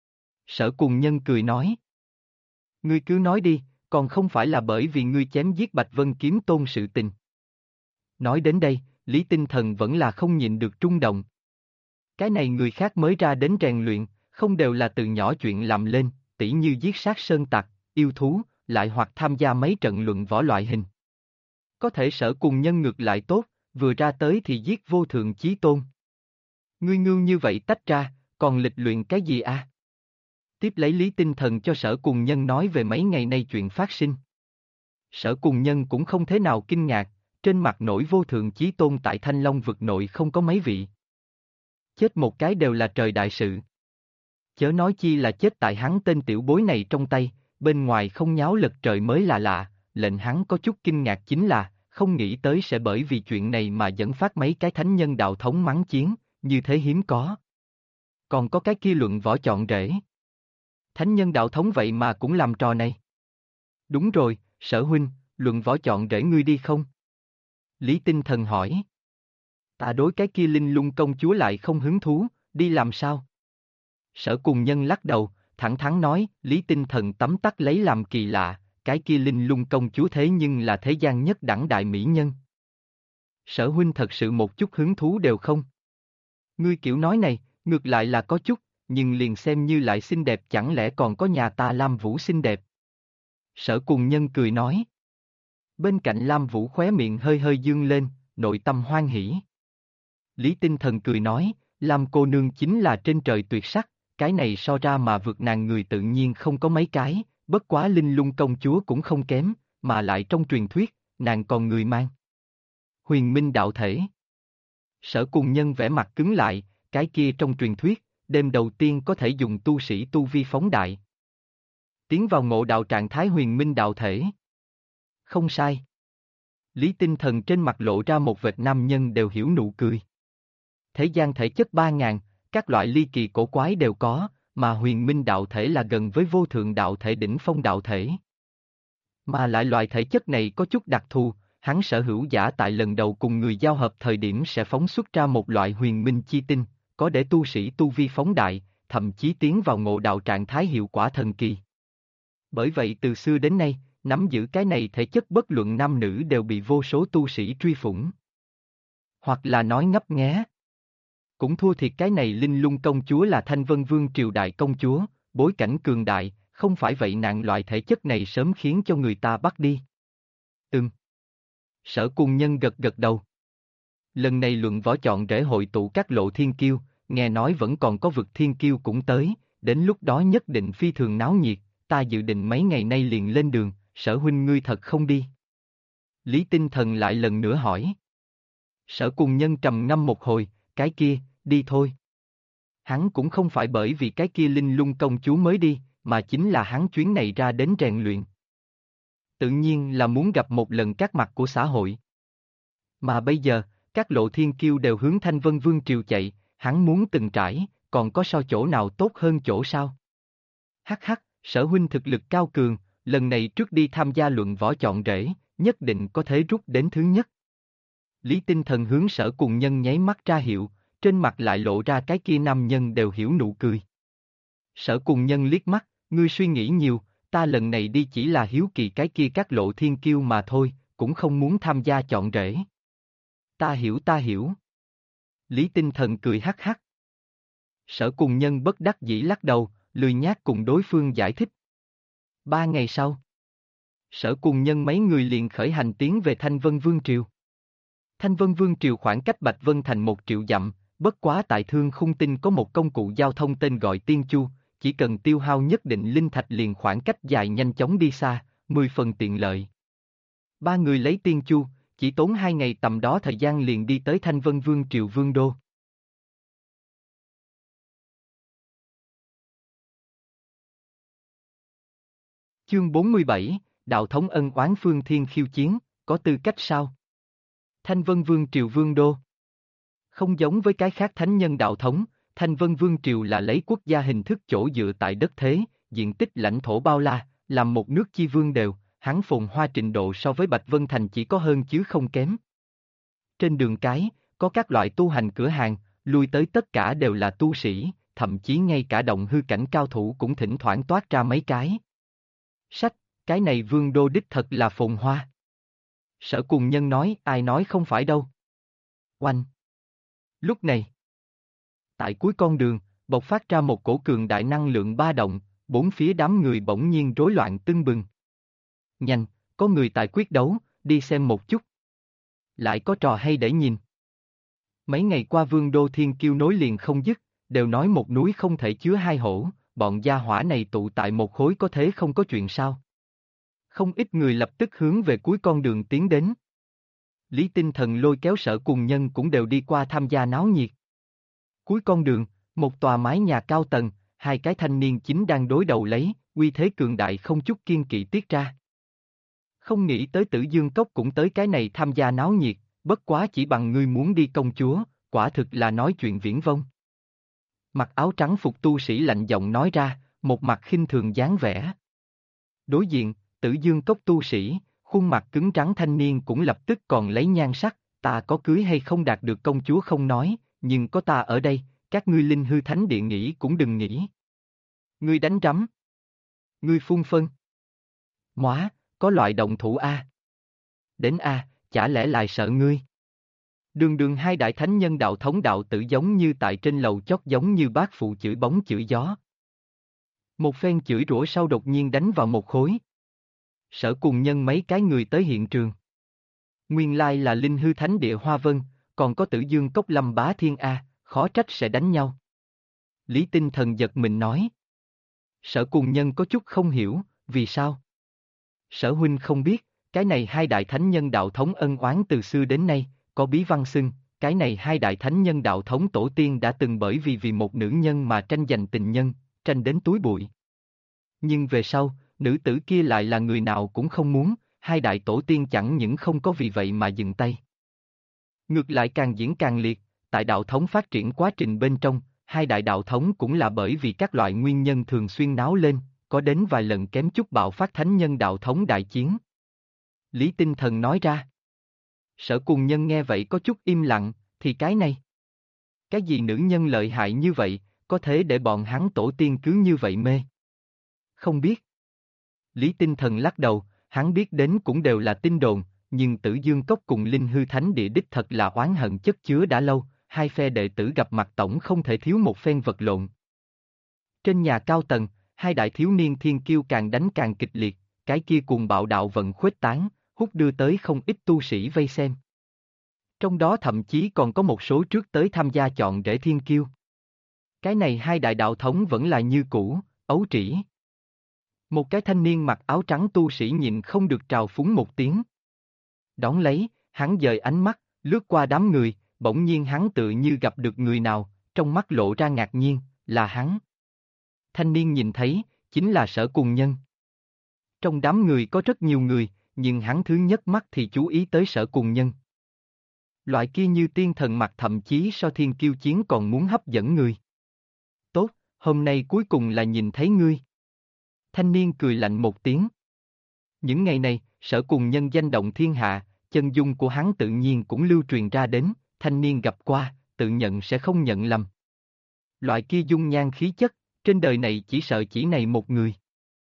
Sở Cùng Nhân cười nói. Ngươi cứ nói đi, còn không phải là bởi vì ngươi chém giết Bạch Vân Kiếm Tôn sự tình. Nói đến đây, Lý Tinh Thần vẫn là không nhịn được trung động. Cái này người khác mới ra đến rèn luyện, không đều là từ nhỏ chuyện làm lên, tỉ như giết sát sơn tặc, yêu thú, lại hoặc tham gia mấy trận luận võ loại hình. Có thể Sở Cùng Nhân ngược lại tốt, vừa ra tới thì giết vô thượng chí tôn. Ngươi ngưu như vậy tách ra, còn lịch luyện cái gì à? Tiếp lấy Lý Tinh Thần cho Sở Cùng Nhân nói về mấy ngày nay chuyện phát sinh. Sở Cùng Nhân cũng không thế nào kinh ngạc, trên mặt nổi vô thượng chí tôn tại Thanh Long vực nội không có mấy vị. Chết một cái đều là trời đại sự. Chớ nói chi là chết tại hắn tên tiểu bối này trong tay, bên ngoài không nháo lật trời mới là lạ, lệnh hắn có chút kinh ngạc chính là, không nghĩ tới sẽ bởi vì chuyện này mà dẫn phát mấy cái thánh nhân đạo thống mắng chiến, như thế hiếm có. Còn có cái kia luận võ chọn rễ. Thánh nhân đạo thống vậy mà cũng làm trò này. Đúng rồi, Sở huynh, luận võ chọn rễ ngươi đi không? Lý Tinh Thần hỏi. Ta đối cái kia Linh Lung công chúa lại không hứng thú, đi làm sao? Sở Cùng Nhân lắc đầu, thẳng thắn nói, Lý Tinh Thần tấm tắc lấy làm kỳ lạ, cái kia Linh Lung công chúa thế nhưng là thế gian nhất đẳng đại mỹ nhân. Sở huynh thật sự một chút hứng thú đều không? Ngươi kiểu nói này, ngược lại là có chút, nhưng liền xem như lại xinh đẹp chẳng lẽ còn có nhà ta Lam Vũ xinh đẹp. Sở Cùng Nhân cười nói. Bên cạnh Lam Vũ khóe miệng hơi hơi dương lên, nội tâm hoan hỉ. Lý Tinh Thần cười nói, Lam cô nương chính là trên trời tuyệt sắc, cái này so ra mà vượt nàng người tự nhiên không có mấy cái, bất quá Linh Lung công chúa cũng không kém, mà lại trong truyền thuyết, nàng còn người mang. Huyền Minh đạo thể. Sở Cùng Nhân vẻ mặt cứng lại, cái kia trong truyền thuyết, đêm đầu tiên có thể dùng tu sĩ tu vi phóng đại. Tiến vào ngộ đạo trạng thái huyền minh đạo thể. Không sai. Lý Tinh Thần trên mặt lộ ra một vệt nam nhân đều hiểu nụ cười. Thế gian thể chất 3.000, các loại ly kỳ cổ quái đều có, mà huyền minh đạo thể là gần với vô thượng đạo thể đỉnh phong đạo thể. Mà lại loại thể chất này có chút đặc thù, hắn sở hữu giả tại lần đầu cùng người giao hợp thời điểm sẽ phóng xuất ra một loại huyền minh chi tinh, có để tu sĩ tu vi phóng đại, thậm chí tiến vào ngộ đạo trạng thái hiệu quả thần kỳ. Bởi vậy từ xưa đến nay, nắm giữ cái này thể chất bất luận nam nữ đều bị vô số tu sĩ truy phủng. Hoặc là nói ngấp nghé. Cũng thua thiệt cái này Linh Lung công chúa là Thanh Vân Vương triều đại công chúa, bối cảnh cường đại, không phải vậy nạn loại thể chất này sớm khiến cho người ta bắt đi. Sở Cùng Nhân gật gật đầu. Lần này luận võ chọn rễ hội tụ các lộ thiên kiêu, nghe nói vẫn còn có vực thiên kiêu cũng tới, đến lúc đó nhất định phi thường náo nhiệt, ta dự định mấy ngày nay liền lên đường, Sở huynh ngươi thật không đi? Lý Tinh Thần lại lần nữa hỏi. Sở Cùng Nhân trầm ngâm một hồi, cái kia, đi thôi. Hắn cũng không phải bởi vì cái kia Linh Lung công chúa mới đi, mà chính là hắn chuyến này ra đến rèn luyện. Tự nhiên là muốn gặp một lần các mặt của xã hội. Mà bây giờ, các lộ thiên kiêu đều hướng Thanh Vân Vương triều chạy, hắn muốn từng trải, còn có so chỗ nào tốt hơn chỗ sao? Hắc hắc, Sở huynh thực lực cao cường, lần này trước đi tham gia luận võ chọn rễ, nhất định có thể rút đến thứ nhất. Lý Tinh Thần hướng Sở Cùng Nhân nháy mắt ra hiệu, trên mặt lại lộ ra cái kia nam nhân đều hiểu nụ cười. Sở Cùng Nhân liếc mắt, ngươi suy nghĩ nhiều, ta lần này đi chỉ là hiếu kỳ cái kia các lộ thiên kiêu mà thôi, cũng không muốn tham gia chọn rễ. Ta hiểu. Lý Tinh Thần cười hắc hắc. Sở Cùng Nhân bất đắc dĩ lắc đầu, lười nhác cùng đối phương giải thích. 3 ngày sau, Sở Cùng Nhân mấy người liền khởi hành tiến về Thanh Vân Vương Triều. Thanh Vân Vương Triều khoảng cách Bạch Vân Thành 1 triệu dặm, bất quá tại Thương Khung Tinh có một công cụ giao thông tên gọi Tiên Chu, chỉ cần tiêu hao nhất định linh thạch liền khoảng cách dài nhanh chóng đi xa, 10 phần tiện lợi. 3 người lấy Tiên Chu, chỉ tốn 2 ngày tầm đó thời gian liền đi tới Thanh Vân Vương Triều Vương Đô. Chương 47, Đạo thống ân oán Phương Thiên khiêu chiến, có tư cách sao? Thanh Vân Vương Triều Vương Đô. Không giống với cái khác thánh nhân đạo thống, Thanh Vân Vương Triều là lấy quốc gia hình thức chỗ dựa tại đất thế, diện tích lãnh thổ bao la, làm một nước chi vương đều, hắn phồn hoa trình độ so với Bạch Vân Thành chỉ có hơn chứ không kém. Trên đường cái, có các loại tu hành cửa hàng, lui tới tất cả đều là tu sĩ, thậm chí ngay cả động hư cảnh cao thủ cũng thỉnh thoảng toát ra mấy cái. Sách, cái này Vương Đô đích thật là phồn hoa. Sở Cùng Nhân nói, ai nói không phải đâu. Oanh. Lúc này, tại cuối con đường, bộc phát ra một cổ cường đại năng lượng ba động, bốn phía đám người bỗng nhiên rối loạn tưng bừng. Nhanh, có người tại quyết đấu, đi xem một chút. Lại có trò hay để nhìn. Mấy ngày qua Vương Đô thiên kiêu nối liền không dứt, đều nói một núi không thể chứa hai hổ, bọn gia hỏa này tụ tại một khối có thế không có chuyện sao. Không ít người lập tức hướng về cuối con đường tiến đến. Lý Tinh Thần lôi kéo Sở Cùng Nhân cũng đều đi qua tham gia náo nhiệt. Cuối con đường, một tòa mái nhà cao tầng, hai cái thanh niên chính đang đối đầu lấy, uy thế cường đại không chút kiên kỵ tiết ra. Không nghĩ tới Tử Dương Cốc cũng tới cái này tham gia náo nhiệt, bất quá chỉ bằng ngươi muốn đi công chúa, quả thực là nói chuyện viển vông. Mặc áo trắng phục tu sĩ lạnh giọng nói ra, một mặt khinh thường dáng vẻ. Đối diện, Tử Dương Cốc tu sĩ, khuôn mặt cứng trắng thanh niên cũng lập tức còn lấy nhan sắc, ta có cưới hay không đạt được công chúa không nói, nhưng có ta ở đây, các ngươi linh hư thánh địa nghĩ cũng đừng nghĩ. Ngươi đánh rắm. Ngươi phun phân. Móa, có loại động thủ A. Đến A, chả lẽ lại sợ ngươi. Đường đường hai đại thánh nhân đạo thống đạo tử giống như tại trên lầu chót giống như bác phụ chửi bóng chửi gió. Một phen chửi rủa sau đột nhiên đánh vào một khối. Sở Cùng Nhân mấy cái người tới hiện trường. Nguyên lai là linh hư thánh địa Hoa Vân, còn có Tử Dương Cốc Lâm Bá Thiên A, khó trách sẽ đánh nhau. Lý Tinh Thần giật mình nói. Sở Cùng Nhân có chút không hiểu, vì sao? Sở huynh không biết, cái này hai đại thánh nhân đạo thống ân oán từ xưa đến nay, có bí văn xưng, cái này hai đại thánh nhân đạo thống tổ tiên đã từng bởi vì một nữ nhân mà tranh giành tình nhân, tranh đến túi bụi. Nhưng về sau, nữ tử kia lại là người nào cũng không muốn, hai đại tổ tiên chẳng những không có vì vậy mà dừng tay. Ngược lại càng diễn càng liệt, tại đạo thống phát triển quá trình bên trong, hai đại đạo thống cũng là bởi vì các loại nguyên nhân thường xuyên náo lên, có đến vài lần kém chút bạo phát thánh nhân đạo thống đại chiến. Lý Tinh Thần nói ra. Sở Cùng Nhân nghe vậy có chút im lặng, thì cái này. Cái gì nữ nhân lợi hại như vậy, có thể để bọn hắn tổ tiên cứ như vậy mê? Không biết. Lý Tinh Thần lắc đầu, hắn biết đến cũng đều là tin đồn, nhưng Tử Dương Cốc cùng Linh Hư Thánh Địa đích thật là oán hận chất chứa đã lâu, hai phe đệ tử gặp mặt tổng không thể thiếu một phen vật lộn. Trên nhà cao tầng, hai đại thiếu niên thiên kiêu càng đánh càng kịch liệt, cái kia cuồng bạo đạo vận khuếch tán, hút đưa tới không ít tu sĩ vây xem. Trong đó thậm chí còn có một số trước tới tham gia chọn rể thiên kiêu. Cái này hai đại đạo thống vẫn là như cũ, ấu trĩ. Một cái thanh niên mặc áo trắng tu sĩ nhịn không được trào phúng một tiếng. Đón lấy, hắn dời ánh mắt, lướt qua đám người, bỗng nhiên hắn tự như gặp được người nào, trong mắt lộ ra ngạc nhiên, là hắn. Thanh niên nhìn thấy, chính là Sở Cùng Nhân. Trong đám người có rất nhiều người, nhưng hắn thứ nhất mắt thì chú ý tới Sở Cùng Nhân. Loại kia như tiên thần mặt thậm chí so thiên kiêu chiến còn muốn hấp dẫn người. Tốt, hôm nay cuối cùng là nhìn thấy ngươi. Thanh niên cười lạnh một tiếng. Những ngày này, Sở Cùng Nhân danh động thiên hạ, chân dung của hắn tự nhiên cũng lưu truyền ra đến, thanh niên gặp qua, tự nhận sẽ không nhận lầm. Loại kia dung nhan khí chất, trên đời này chỉ sợ chỉ này một người.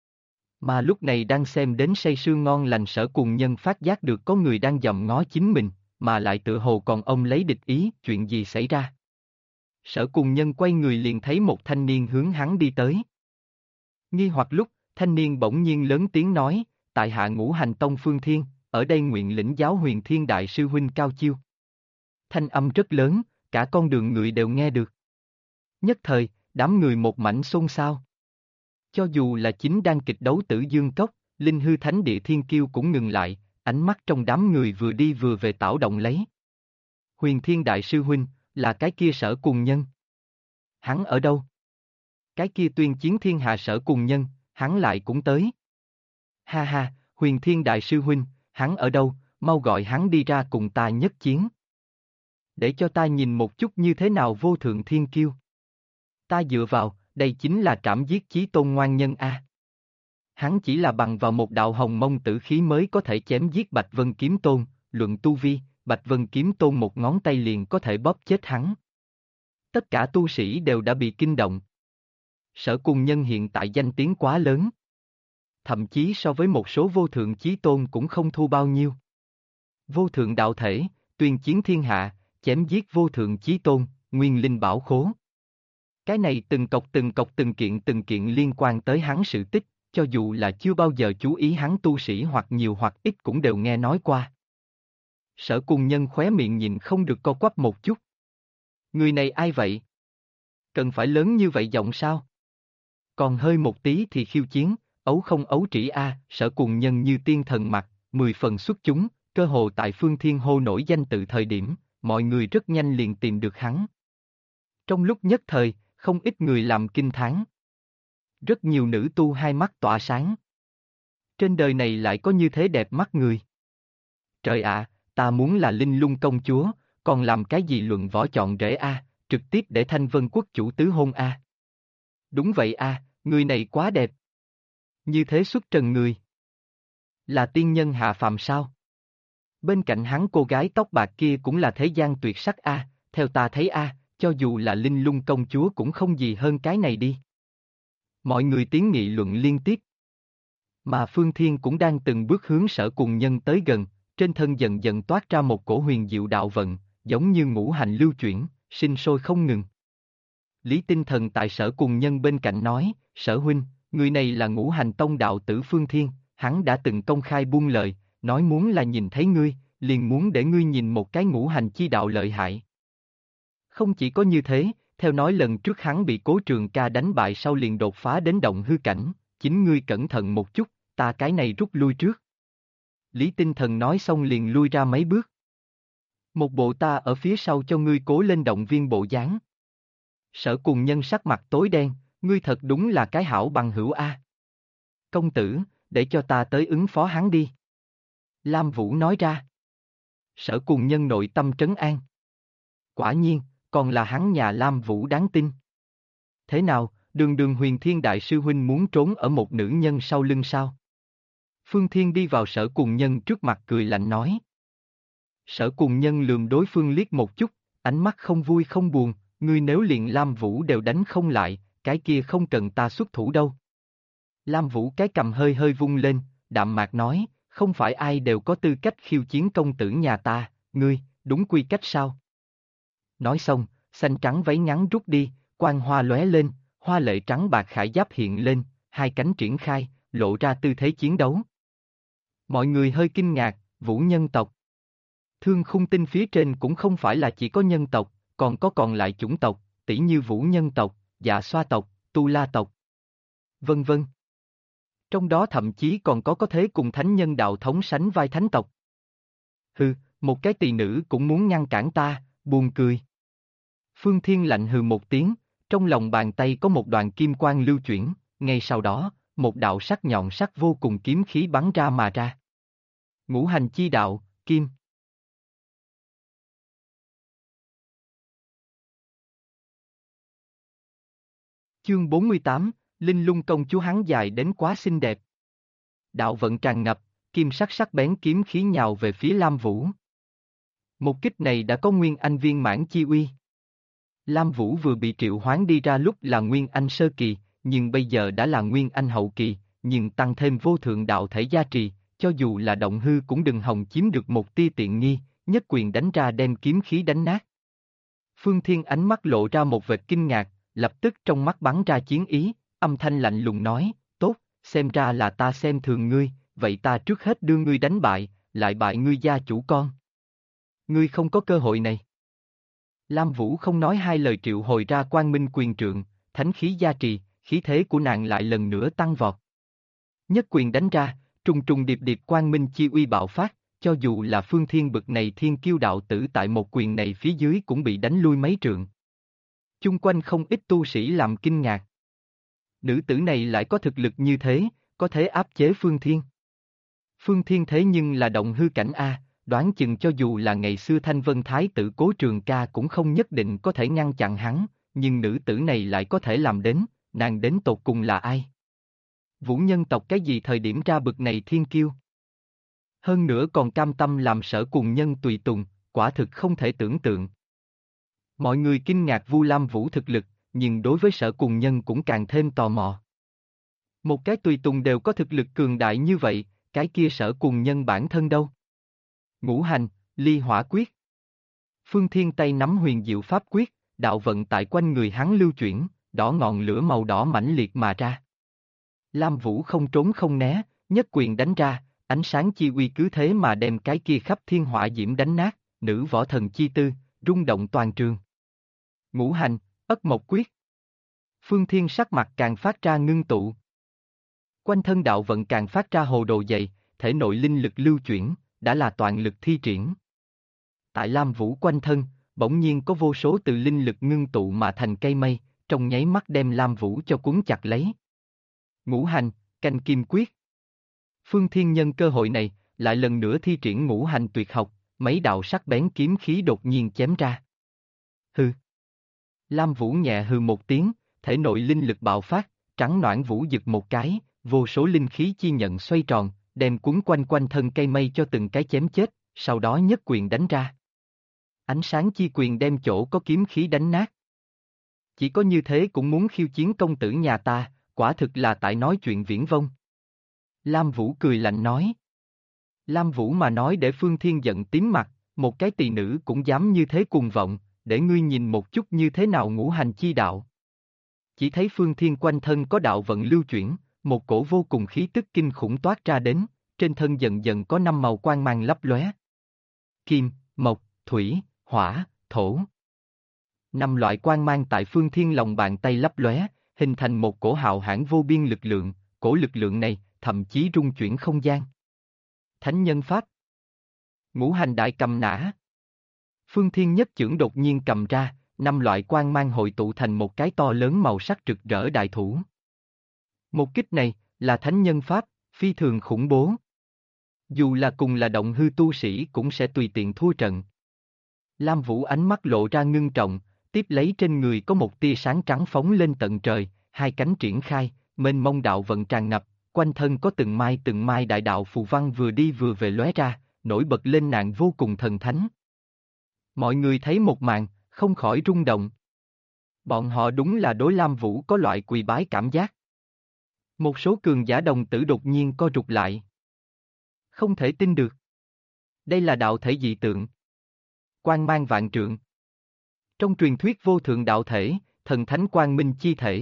Mà lúc này đang xem đến say sưa ngon lành Sở Cùng Nhân phát giác được có người đang dòm ngó chính mình, mà lại tự hồ còn ông lấy địch ý, chuyện gì xảy ra. Sở Cùng Nhân quay người liền thấy một thanh niên hướng hắn đi tới. Nghi hoặc lúc, thanh niên bỗng nhiên lớn tiếng nói, tại hạ Ngũ Hành Tông Phương Thiên, ở đây nguyện lĩnh giáo Huyền Thiên Đại Sư Huynh cao chiêu. Thanh âm rất lớn, cả con đường người đều nghe được. Nhất thời, đám người một mảnh xôn xao. Cho dù là chính đang kịch đấu Tử Dương Cốc, Linh Hư Thánh Địa Thiên Kiêu cũng ngừng lại, ánh mắt trong đám người vừa đi vừa về tảo động lấy. Huyền Thiên Đại Sư Huynh, là cái kia Sở Cùng Nhân. Hắn ở đâu? Cái kia tuyên chiến thiên hạ Sở Cùng Nhân, hắn lại cũng tới. Ha ha, Huyền Thiên Đại Sư Huynh, hắn ở đâu, mau gọi hắn đi ra cùng ta nhất chiến. Để cho ta nhìn một chút như thế nào vô thượng thiên kiêu. Ta dựa vào, đây chính là trảm giết chí tôn ngoan nhân a. Hắn chỉ là bằng vào một đạo hồng mông tử khí mới có thể chém giết Bạch Vân Kiếm Tôn, luận tu vi, Bạch Vân Kiếm Tôn một ngón tay liền có thể bóp chết hắn. Tất cả tu sĩ đều đã bị kinh động. Sở Cùng Nhân hiện tại danh tiếng quá lớn. Thậm chí so với một số vô thượng chí tôn cũng không thua bao nhiêu. Vô thượng đạo thể, tuyên chiến thiên hạ, chém giết vô thượng chí tôn, nguyên linh bảo khố. Cái này từng cọc từng kiện liên quan tới hắn sự tích, cho dù là chưa bao giờ chú ý hắn tu sĩ hoặc nhiều hoặc ít cũng đều nghe nói qua. Sở Cùng Nhân khóe miệng nhìn không được co quắp một chút. Người này ai vậy? Cần phải lớn như vậy giọng sao? Còn hơi một tí thì khiêu chiến, ấu không ấu trĩ a. Sở Cùng Nhân như tiên thần mặt, 10 phần xuất chúng, cơ hồ tại Phương Thiên hô nổi danh tự thời điểm, mọi người rất nhanh liền tìm được hắn. Trong lúc nhất thời, không ít người làm kinh thán. Rất nhiều nữ tu hai mắt tỏa sáng. Trên đời này lại có như thế đẹp mắt người. Trời ạ, ta muốn là Linh Lung công chúa, còn làm cái gì luận võ chọn rể a, trực tiếp để Thanh Vân quốc chủ tứ hôn a. Đúng vậy a, người này quá đẹp. Như thế xuất trần người. Là tiên nhân hạ phàm sao? Bên cạnh hắn cô gái tóc bạc kia cũng là thế gian tuyệt sắc a, theo ta thấy a, cho dù là Linh Lung công chúa cũng không gì hơn cái này đi. Mọi người tiến nghị luận liên tiếp. Mà Phương Thiên cũng đang từng bước hướng Sở Cùng Nhân tới gần, trên thân dần dần toát ra một cổ huyền diệu đạo vận, giống như ngũ hành lưu chuyển, sinh sôi không ngừng. Lý Tinh Thần tại Sở Cùng Nhân bên cạnh nói, Sở huynh, người này là Ngũ Hành Tông đạo tử Phương Thiên, hắn đã từng công khai buông lời, nói muốn là nhìn thấy ngươi, liền muốn để ngươi nhìn một cái ngũ hành chi đạo lợi hại. Không chỉ có như thế, theo nói lần trước hắn bị Cố Trường Ca đánh bại sau liền đột phá đến động hư cảnh, chính ngươi cẩn thận một chút, ta cái này rút lui trước. Lý Tinh Thần nói xong liền lui ra mấy bước. Một bộ ta ở phía sau cho ngươi cố lên động viên bộ dáng. Sở Cùng Nhân sắc mặt tối đen, ngươi thật đúng là cái hảo bằng hữu a. Công tử, để cho ta tới ứng phó hắn đi. Lam Vũ nói ra. Sở Cùng Nhân nội tâm trấn an. Quả nhiên, còn là hắn nhà Lam Vũ đáng tin. Thế nào, đường Huyền Thiên Đại Sư Huynh muốn trốn ở một nữ nhân sau lưng sao? Phương Thiên đi vào Sở Cùng Nhân trước mặt cười lạnh nói. Sở Cùng Nhân lườm đối phương liếc một chút, ánh mắt không vui không buồn, ngươi nếu liền Lam Vũ đều đánh không lại, cái kia không cần ta xuất thủ đâu. Lam Vũ cái cầm hơi hơi vung lên, đạm mạc nói, không phải ai đều có tư cách khiêu chiến công tử nhà ta, ngươi, đúng quy cách sao? Nói xong, xanh trắng váy ngắn rút đi, quang hoa lóe lên, hoa lệ trắng bạc khải giáp hiện lên, hai cánh triển khai, lộ ra tư thế chiến đấu. Mọi người hơi kinh ngạc, Vũ nhân tộc. Thương Khung Tinh phía trên cũng không phải là chỉ có nhân tộc, còn có còn lại chủng tộc, tỉ như Vũ nhân tộc, Dạ Xoa tộc, Tu La tộc, vân vân. Trong đó thậm chí còn có thế cùng thánh nhân đạo thống sánh vai thánh tộc. Hừ, một cái tỳ nữ cũng muốn ngăn cản ta, buồn cười. Phương Thiên lạnh hừ một tiếng, trong lòng bàn tay có một đoàn kim quang lưu chuyển, ngay sau đó, một đạo sắc nhọn sắc vô cùng kiếm khí bắn ra mà ra. Ngũ hành chi đạo, kim. Chương 48, Linh Lung công chúa hắn dài đến quá xinh đẹp. Đạo vận tràn ngập, kim sắc sắc bén kiếm khí nhào về phía Lam Vũ. Một kích này đã có Nguyên Anh viên mãn chi uy. Lam Vũ vừa bị triệu hoán đi ra lúc là Nguyên Anh sơ kỳ, nhưng bây giờ đã là Nguyên Anh hậu kỳ, nhưng tăng thêm vô thượng đạo thể gia trì, cho dù là động hư cũng đừng hòng chiếm được một tia tiện nghi, nhất quyền đánh ra đem kiếm khí đánh nát. Phương Thiên ánh mắt lộ ra một vệt kinh ngạc, lập tức trong mắt bắn ra chiến ý, âm thanh lạnh lùng nói, tốt, xem ra là ta xem thường ngươi, vậy ta trước hết đưa ngươi đánh bại, lại bại ngươi gia chủ con. Ngươi không có cơ hội này. Lam Vũ không nói hai lời triệu hồi ra quang minh quyền trượng, thánh khí gia trì, khí thế của nàng lại lần nữa tăng vọt. Nhất quyền đánh ra, trùng trùng điệp điệp quang minh chi uy bạo phát, cho dù là Phương Thiên bực này thiên kiêu đạo tử tại một quyền này phía dưới cũng bị đánh lui mấy trượng. Chung quanh không ít tu sĩ làm kinh ngạc. Nữ tử này lại có thực lực như thế, có thể áp chế Phương Thiên. Phương Thiên thế nhưng là động hư cảnh A, đoán chừng cho dù là ngày xưa Thanh Vân Thái tử Cố Trường Ca cũng không nhất định có thể ngăn chặn hắn, nhưng nữ tử này lại có thể làm đến, nàng đến tột cùng là ai? Vũ nhân tộc cái gì thời điểm ra bực này thiên kiêu? Hơn nữa còn cam tâm làm Sở Cùng Nhân tùy tùng, quả thực không thể tưởng tượng. Mọi người kinh ngạc Vu Lam Vũ thực lực, nhưng đối với Sở Cùng Nhân cũng càng thêm tò mò. Một cái tùy tùng đều có thực lực cường đại như vậy, cái kia Sở Cùng Nhân bản thân đâu? Ngũ hành, ly hỏa quyết. Phương Thiên tay nắm huyền diệu pháp quyết, đạo vận tại quanh người hắn lưu chuyển, đỏ ngọn lửa màu đỏ mãnh liệt mà ra. Lam Vũ không trốn không né, nhất quyền đánh ra, ánh sáng chi uy cứ thế mà đem cái kia khắp thiên hỏa diễm đánh nát, nữ võ thần chi tư, rung động toàn trường. Ngũ hành, ất mộc quyết. Phương Thiên sắc mặt càng phát ra ngưng tụ. Quanh thân đạo vận càng phát ra hồ đồ dày, thể nội linh lực lưu chuyển, đã là toàn lực thi triển. Tại Lam Vũ quanh thân, bỗng nhiên có vô số từ linh lực ngưng tụ mà thành cây mây, trong nháy mắt đem Lam Vũ cho cuốn chặt lấy. Ngũ hành, canh kim quyết. Phương Thiên nhân cơ hội này, lại lần nữa thi triển ngũ hành tuyệt học, mấy đạo sắc bén kiếm khí đột nhiên chém ra. Hừ. Lam Vũ nhẹ hừ một tiếng, thể nội linh lực bạo phát, trắng noãn vũ giật một cái, vô số linh khí chi nhận xoay tròn, đem cuốn quanh quanh thân cây mây cho từng cái chém chết, sau đó nhất quyền đánh ra. Ánh sáng chi quyền đem chỗ có kiếm khí đánh nát. Chỉ có như thế cũng muốn khiêu chiến công tử nhà ta, quả thực là tại nói chuyện viển vông. Lam Vũ cười lạnh nói. Lam Vũ mà nói để Phương Thiên giận tím mặt, một cái tỳ nữ cũng dám như thế cuồng vọng, để ngươi nhìn một chút như thế nào ngũ hành chi đạo. Chỉ thấy Phương Thiên quanh thân có đạo vận lưu chuyển, một cổ vô cùng khí tức kinh khủng toát ra đến, trên thân dần dần có 5 màu quang mang lấp lóe. Kim, mộc, thủy, hỏa, thổ. 5 loại quang mang tại Phương Thiên lòng bàn tay lấp lóe, hình thành một cổ hạo hãn vô biên lực lượng, cổ lực lượng này thậm chí rung chuyển không gian. Thánh nhân pháp. Ngũ hành đại cầm nã. Phương Thiên nhất chưởng đột nhiên cầm ra, 5 loại quang mang hội tụ thành một cái to lớn màu sắc rực rỡ đại thủ. Một kích này, là thánh nhân pháp, phi thường khủng bố. Dù là cùng là động hư tu sĩ cũng sẽ tùy tiện thua trận. Lam Vũ ánh mắt lộ ra ngưng trọng, tiếp lấy trên người có một tia sáng trắng phóng lên tận trời, hai cánh triển khai, mênh mông đạo vận tràn ngập, quanh thân có từng mai đại đạo phù văn vừa đi vừa về lóe ra, nổi bật lên nàng vô cùng thần thánh. Mọi người thấy một màn, không khỏi rung động. Bọn họ đúng là đối Lam Vũ có loại quỳ bái cảm giác. Một số cường giả đồng tử đột nhiên co rụt lại. Không thể tin được. Đây là đạo thể dị tượng. Quang mang vạn trượng. Trong truyền thuyết vô thượng đạo thể, thần thánh quang minh chi thể.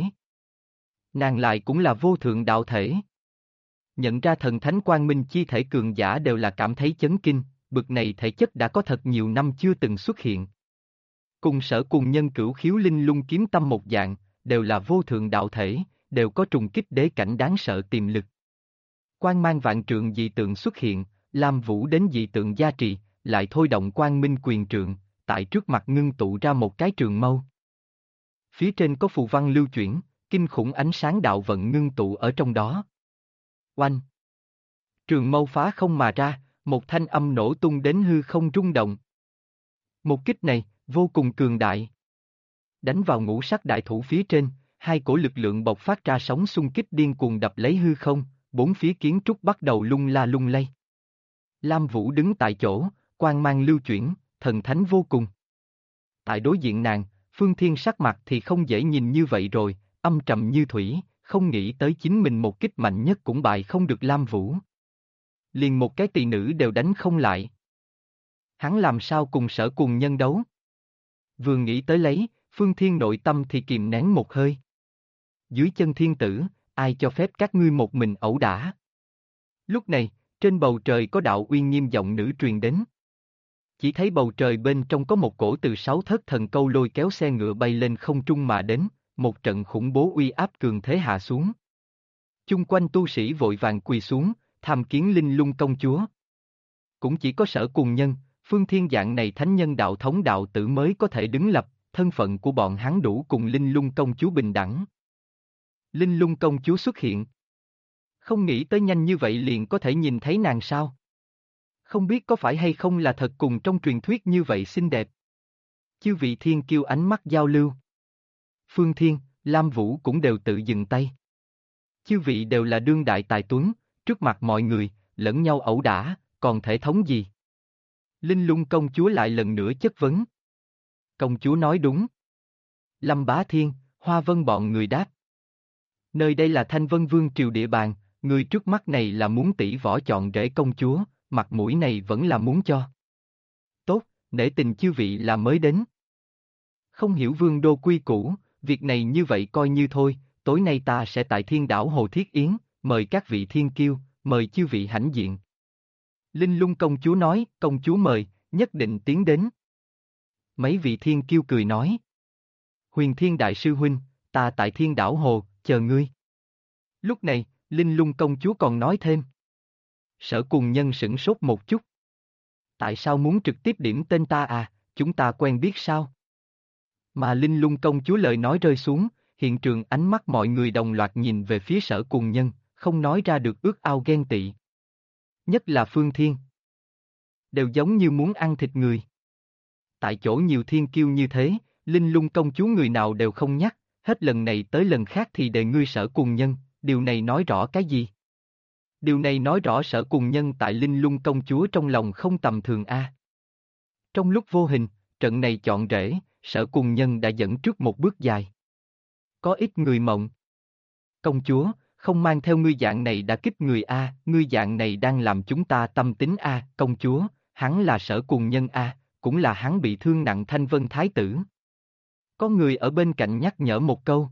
Nàng lại cũng là vô thượng đạo thể. Nhận ra thần thánh quang minh chi thể cường giả đều là cảm thấy chấn kinh, bực này thể chất đã có thật nhiều năm chưa từng xuất hiện. Cùng Sở Cùng Nhân cửu khiếu linh lung kiếm tâm một dạng, đều là vô thượng đạo thể, đều có trùng kích đế cảnh đáng sợ tiềm lực. Quang mang vạn trượng dị tượng xuất hiện, Lam Vũ đến dị tượng gia trì, lại thôi động quang minh quyền trượng, tại trước mặt ngưng tụ ra một cái trường mâu. Phía trên có phù văn lưu chuyển, kinh khủng ánh sáng đạo vận ngưng tụ ở trong đó. Oanh! Trường mâu phá không mà ra, một thanh âm nổ tung đến hư không rung động. Một kích này, vô cùng cường đại. Đánh vào ngũ sắc đại thủ phía trên, hai cổ lực lượng bộc phát ra sóng xung kích điên cuồng đập lấy hư không, bốn phía kiến trúc bắt đầu lung la lung lay. Lam Vũ đứng tại chỗ, quang mang lưu chuyển, thần thánh vô cùng. Tại đối diện nàng, Phương Thiên sắc mặt thì không dễ nhìn như vậy rồi, âm trầm như thủy, không nghĩ tới chính mình một kích mạnh nhất cũng bại không được Lam Vũ. Liền một cái tỳ nữ đều đánh không lại. Hắn làm sao cùng Sở Cùng Nhân đấu? Vừa nghĩ tới lấy, Phương Thiên nội tâm thì kìm nén một hơi. Dưới chân thiên tử, ai cho phép các ngươi một mình ẩu đả? Lúc này, trên bầu trời có đạo uy nghiêm giọng nữ truyền đến. Chỉ thấy bầu trời bên trong có một cổ từ 6 thất thần câu lôi kéo xe ngựa bay lên không trung mà đến, một trận khủng bố uy áp cường thế hạ xuống. Chung quanh tu sĩ vội vàng quỳ xuống, tham kiến Linh Lung công chúa. Cũng chỉ có Sở Cùng Nhân, Phương Thiên dạng này thánh nhân đạo thống đạo tử mới có thể đứng lập, thân phận của bọn hắn đủ cùng Linh Lung công chúa bình đẳng. Linh Lung công chúa xuất hiện. Không nghĩ tới nhanh như vậy liền có thể nhìn thấy nàng sao? Không biết có phải hay không là thật cùng trong truyền thuyết như vậy xinh đẹp. Chư vị thiên kiêu ánh mắt giao lưu. Phương Thiên, Lam Vũ cũng đều tự dừng tay. Chư vị đều là đương đại tài tuấn, trước mặt mọi người, lẫn nhau ẩu đả, còn thể thống gì? Linh Lung công chúa lại lần nữa chất vấn. Công chúa nói đúng. Lâm Bá Thiên, Hoa Vân bọn người đáp. Nơi đây là Thanh Vân Vương triều địa bàn, người trước mắt này là muốn tỷ võ chọn rể công chúa, mặt mũi này vẫn là muốn cho. Tốt, nể tình chư vị là mới đến. Không hiểu vương đô quy củ, việc này như vậy coi như thôi, tối nay ta sẽ tại Thiên Đảo Hồ Thiết Yến, mời các vị thiên kiêu, mời chư vị hãnh diện. Linh Lung công chúa nói, công chúa mời, nhất định tiến đến. Mấy vị thiên kiêu cười nói. Huyền Thiên Đại sư huynh, ta tại Thiên Đảo Hồ, chờ ngươi. Lúc này, Linh Lung công chúa còn nói thêm. Sở Cùng Nhân sửng sốt một chút. Tại sao muốn trực tiếp điểm tên ta à, chúng ta quen biết sao? Mà Linh Lung công chúa lời nói rơi xuống, hiện trường ánh mắt mọi người đồng loạt nhìn về phía Sở Cùng Nhân, không nói ra được ước ao ghen tị. Nhất là Phương Thiên. Đều giống như muốn ăn thịt người. Tại chỗ nhiều thiên kiêu như thế, Linh Lung công chúa người nào đều không nhắc, hết lần này tới lần khác thì đề ngươi Sở Cùng Nhân, điều này nói rõ cái gì? Điều này nói rõ Sở Cùng Nhân tại Linh Lung công chúa trong lòng không tầm thường a. Trong lúc vô hình, trận này chọn rể, Sở Cùng Nhân đã dẫn trước một bước dài. Có ít người mộng. Công chúa, không mang theo ngươi dạng này đã kích người a, ngươi dạng này đang làm chúng ta tâm tính a, công chúa, hắn là Sở Cùng Nhân a, cũng là hắn bị thương nặng Thanh Vân Thái tử. Có người ở bên cạnh nhắc nhở một câu.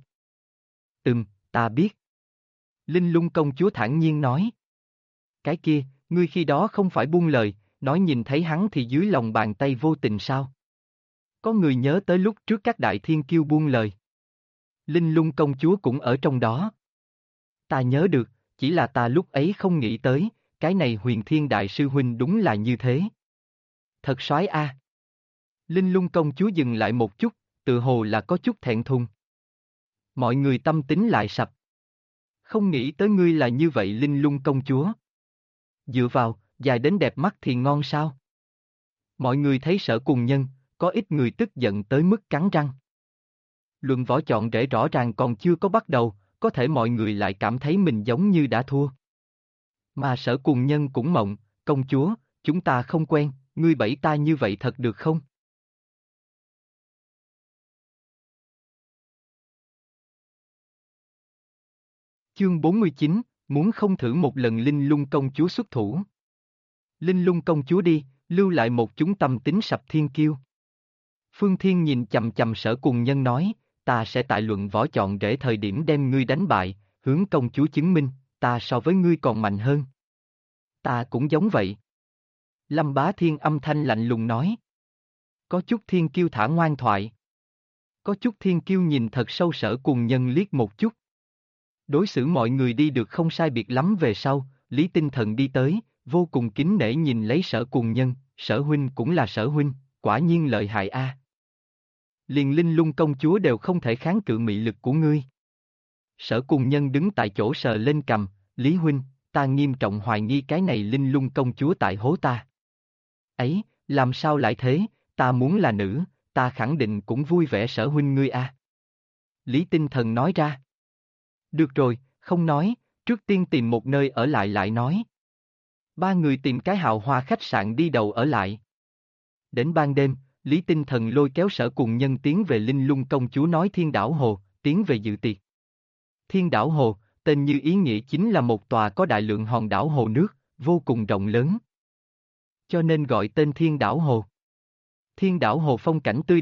Ta biết. Linh Lung công chúa thản nhiên nói. Cái kia, ngươi khi đó không phải buông lời, nói nhìn thấy hắn thì dưới lòng bàn tay vô tình sao? Có người nhớ tới lúc trước các đại thiên kiêu buông lời. Linh Lung công chúa cũng ở trong đó. Ta nhớ được, chỉ là ta lúc ấy không nghĩ tới, cái này Huyền Thiên Đại sư huynh đúng là như thế. Thật soái a. Linh Lung công chúa dừng lại một chút, tự hồ là có chút thẹn thùng. Mọi người tâm tính lại sập. Không nghĩ tới ngươi là như vậy Linh Lung công chúa. Dựa vào, dài đến đẹp mắt thì ngon sao? Mọi người thấy Sở Cùng Nhân, có ít người tức giận tới mức cắn răng. Luận võ chọn rể rõ ràng còn chưa có bắt đầu, có thể mọi người lại cảm thấy mình giống như đã thua. Mà Sở Cùng Nhân cũng mộng, công chúa, chúng ta không quen, ngươi bẫy ta như vậy thật được không? Chương 49, muốn không thử một lần Linh Lung công chúa xuất thủ. Linh Lung công chúa đi, lưu lại một chúng tâm tính sập thiên kiêu. Phương Thiên nhìn chầm chầm Sở Cùng Nhân nói, ta sẽ tại luận võ chọn rể thời điểm đem ngươi đánh bại, hướng công chúa chứng minh, ta so với ngươi còn mạnh hơn. Ta cũng giống vậy. Lâm Bá Thiên âm thanh lạnh lùng nói. Có chút thiên kiêu thả ngoan thoại. Có chút thiên kiêu nhìn thật sâu Sở Cùng Nhân liếc một chút. Đối xử mọi người đi được không sai biệt lắm về sau, Lý Tinh Thần đi tới, vô cùng kính nể nhìn lấy Sở Cùng Nhân, Sở huynh cũng là Sở huynh, quả nhiên lợi hại a. Liền Linh Lung công chúa đều không thể kháng cự mị lực của ngươi. Sở Cùng Nhân đứng tại chỗ sờ lên cằm, Lý huynh, ta nghiêm trọng hoài nghi cái này Linh Lung công chúa tại hố ta. Ấy, làm sao lại thế, ta muốn là nữ, ta khẳng định cũng vui vẻ Sở huynh ngươi a. Lý Tinh Thần nói ra. Được rồi, không nói, trước tiên tìm một nơi ở lại nói. Ba người tìm cái hào hoa khách sạn đi đầu ở lại. Đến ban đêm, Lý Tinh Thần lôi kéo Sở Cùng Nhân tiến về Linh Lung công chúa nói Thiên Đảo Hồ, tiến về dự tiệc. Thiên Đảo Hồ, tên như ý nghĩa chính là một tòa có đại lượng hòn đảo hồ nước, vô cùng rộng lớn. Cho nên gọi tên Thiên Đảo Hồ. Thiên Đảo Hồ phong cảnh tươi đẹp,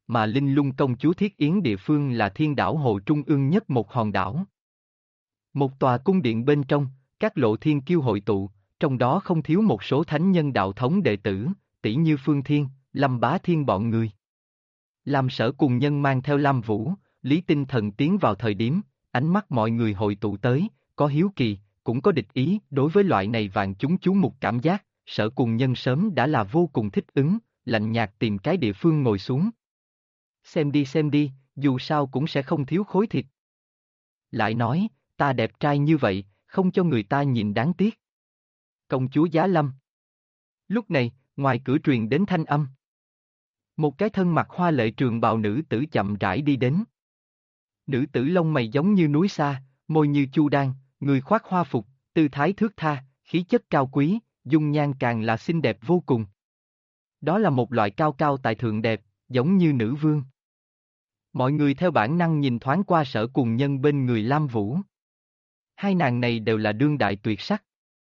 mà Linh Lung công chúa Thiết Yến địa phương là thiên đảo hồ trung ương nhất một hòn đảo. Một tòa cung điện bên trong, các lộ thiên kiêu hội tụ, trong đó không thiếu một số thánh nhân đạo thống đệ tử, tỷ như Phương Thiên, Lâm Bá Thiên bọn người. Lam Sở cùng nhân mang theo Lam Vũ, Lý Tinh Thần tiến vào thời điểm, ánh mắt mọi người hội tụ tới, có hiếu kỳ, cũng có địch ý, đối với loại này vạn chúng chú mục cảm giác, Sở cùng nhân sớm đã là vô cùng thích ứng, lạnh nhạt tìm cái địa phương ngồi xuống. Xem đi, dù sao cũng sẽ không thiếu khối thịt. Lại nói, ta đẹp trai như vậy, không cho người ta nhìn đáng tiếc. Công chúa Giá Lâm. Lúc này, ngoài cửa truyền đến thanh âm. Một cái thân mặc hoa lệ trường bào nữ tử chậm rãi đi đến. Nữ tử lông mày giống như núi xa, môi như chu đan, người khoác hoa phục, tư thái thước tha, khí chất cao quý, dung nhan càng là xinh đẹp vô cùng. Đó là một loại cao cao tại thượng đẹp, giống như nữ vương. Mọi người theo bản năng nhìn thoáng qua Sở cùng nhân bên người Lam Vũ. Hai nàng này đều là đương đại tuyệt sắc.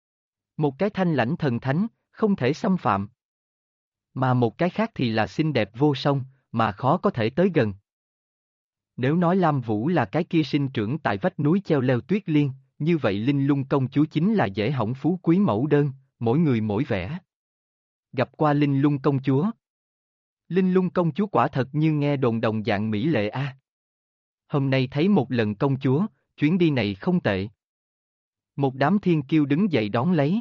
Một cái thanh lãnh thần thánh, không thể xâm phạm. Mà một cái khác thì là xinh đẹp vô song, mà khó có thể tới gần. Nếu nói Lam Vũ là cái kia sinh trưởng tại vách núi treo leo tuyết liên, như vậy Linh Lung công chúa chính là dễ hỏng phú quý mẫu đơn, mỗi người mỗi vẻ. Gặp qua Linh Lung công chúa. Linh Lung công chúa quả thật như nghe đồn đồng dạng mỹ lệ a. Hôm nay thấy một lần công chúa, chuyến đi này không tệ. Một đám thiên kiêu đứng dậy đón lấy.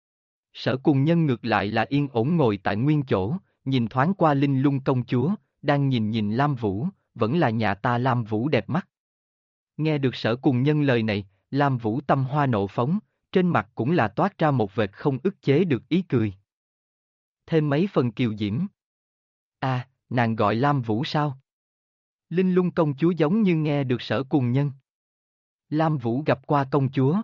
Sở cùng nhân ngược lại là yên ổn ngồi tại nguyên chỗ, nhìn thoáng qua Linh Lung công chúa, đang nhìn Lam Vũ, vẫn là nhà ta Lam Vũ đẹp mắt. Nghe được Sở cùng nhân lời này, Lam Vũ tâm hoa nộ phóng, trên mặt cũng là toát ra một vệt không ức chế được ý cười. Thêm mấy phần kiều diễm. À, nàng gọi Lam Vũ sao? Linh Lung công chúa giống như nghe được Sở cùng nhân. Lam Vũ gặp qua công chúa.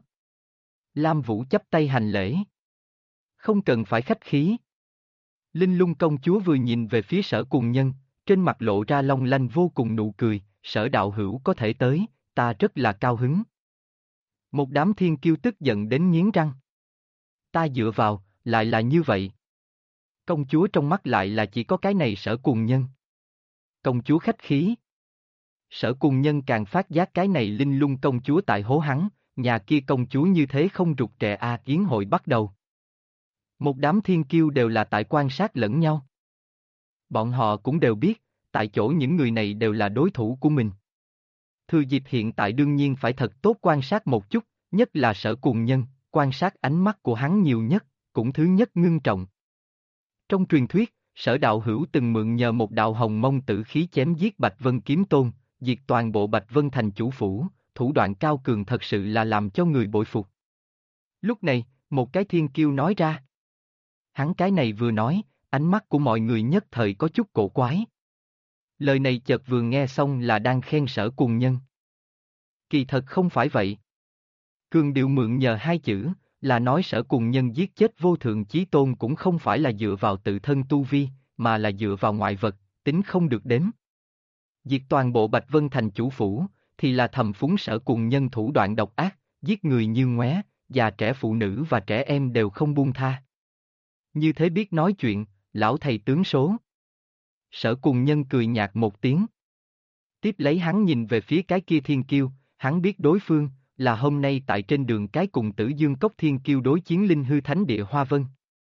Lam Vũ chắp tay hành lễ. Không cần phải khách khí. Linh Lung công chúa vừa nhìn về phía Sở cùng nhân, trên mặt lộ ra long lanh vô cùng nụ cười, Sở đạo hữu có thể tới, ta rất là cao hứng. Một đám thiên kiêu tức giận đến nghiến răng. Ta dựa vào, lại là như vậy. Công chúa trong mắt lại là chỉ có cái này Sở cùng nhân. Công chúa khách khí. Sở cùng nhân càng phát giác cái này Linh Lung công chúa tại hố hắn, nhà kia công chúa như thế không rụt rè yến hội bắt đầu. Một đám thiên kiêu đều là tại quan sát lẫn nhau. Bọn họ cũng đều biết, tại chỗ những người này đều là đối thủ của mình. Thừa dịp hiện tại đương nhiên phải thật tốt quan sát một chút, nhất là Sở cùng nhân, quan sát ánh mắt của hắn nhiều nhất, cũng thứ nhất ngưng trọng. Trong truyền thuyết, Sở đạo hữu từng mượn nhờ một đạo hồng mông tử khí chém giết Bạch Vân Kiếm Tôn, diệt toàn bộ Bạch Vân thành chủ phủ, thủ đoạn cao cường thật sự là làm cho người bội phục. Lúc này, một cái thiên kiêu nói ra. Hắn cái này vừa nói, ánh mắt của mọi người nhất thời có chút cổ quái. Lời này chợt vừa nghe xong là đang khen Sở cùng nhân. Kỳ thật không phải vậy. Cường điệu mượn nhờ hai chữ, là nói Sở cùng nhân giết chết vô thượng chí tôn cũng không phải là dựa vào tự thân tu vi, mà là dựa vào ngoại vật, tính không được đếm. Diệt toàn bộ Bạch Vân thành chủ phủ, thì là thầm phúng Sở cùng nhân thủ đoạn độc ác, giết người như ngoé, già trẻ phụ nữ và trẻ em đều không buông tha. Như thế biết nói chuyện, lão thầy tướng số. Sở cùng nhân cười nhạt một tiếng. Tiếp lấy hắn nhìn về phía cái kia thiên kiêu, hắn biết đối phương, là hôm nay tại trên đường cái cùng Tử Dương Cốc thiên kiêu đối chiến linh hư thánh địa Hoa Vân.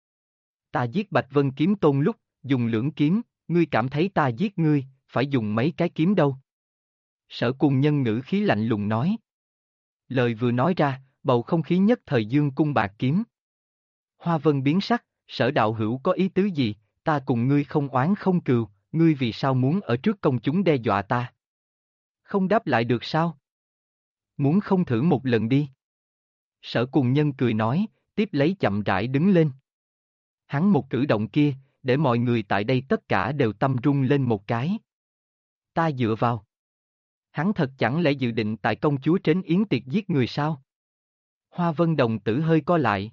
Ta giết Bạch Vân kiếm tôn lúc, dùng lưỡng kiếm, ngươi cảm thấy ta giết ngươi, phải dùng mấy cái kiếm đâu. Sở cùng nhân ngữ khí lạnh lùng nói. Lời vừa nói ra, bầu không khí nhất thời dương cung bạc kiếm. Hoa Vân biến sắc, Sở đạo hữu có ý tứ gì, ta cùng ngươi không oán không cừu, ngươi vì sao muốn ở trước công chúng đe dọa ta? Không đáp lại được sao? Muốn không thử một lần đi? Sở cùng nhân cười nói, tiếp lấy chậm rãi đứng lên. Hắn một cử động kia, để mọi người tại đây tất cả đều tâm rung lên một cái. Ta dựa vào. Hắn thật chẳng lẽ dự định tại công chúa trến yến tiệc giết người sao? Hoa Vân đồng tử hơi co lại.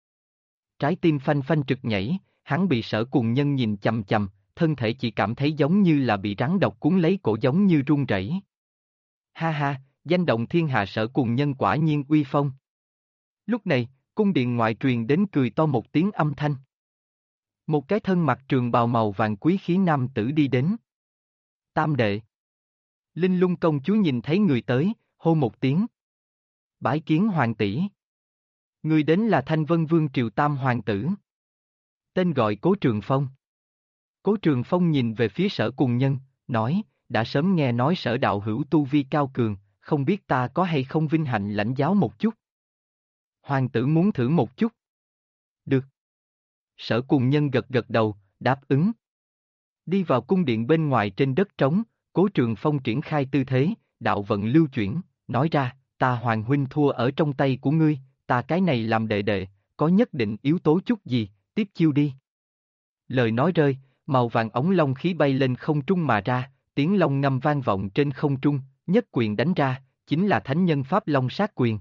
Trái tim phanh phanh trực nhảy, hắn bị Sở cùng nhân nhìn chằm chằm, thân thể chỉ cảm thấy giống như là bị rắn độc cuốn lấy cổ giống như run rẩy. Ha ha, danh động thiên hạ Sở cùng nhân quả nhiên uy phong. Lúc này, cung điện ngoại truyền đến cười to một tiếng âm thanh. Một cái thân mặc trường bào màu vàng quý khí nam tử đi đến. Tam đệ. Linh Lung công chúa nhìn thấy người tới, hô một tiếng. Bái kiến hoàng tỷ. Người đến là Thanh Vân Vương Triều Tam hoàng tử. Tên gọi Cố Trường Phong. Cố Trường Phong nhìn về phía Sở Cùng Nhân, nói, đã sớm nghe nói Sở đạo hữu tu vi cao cường, không biết ta có hay không vinh hạnh lãnh giáo một chút. Hoàng tử muốn thử một chút. Được. Sở Cùng Nhân gật gật đầu, đáp ứng. Đi vào cung điện bên ngoài trên đất trống, Cố Trường Phong triển khai tư thế, đạo vận lưu chuyển, nói ra, ta Hoàng huynh thua ở trong tay của ngươi, ta cái này làm đệ đệ, có nhất định yếu tố chút gì, tiếp chiêu đi. Lời nói rơi, màu vàng ống long khí bay lên không trung mà ra, tiếng long ngâm vang vọng trên không trung, nhất quyền đánh ra, chính là thánh nhân pháp long sát quyền.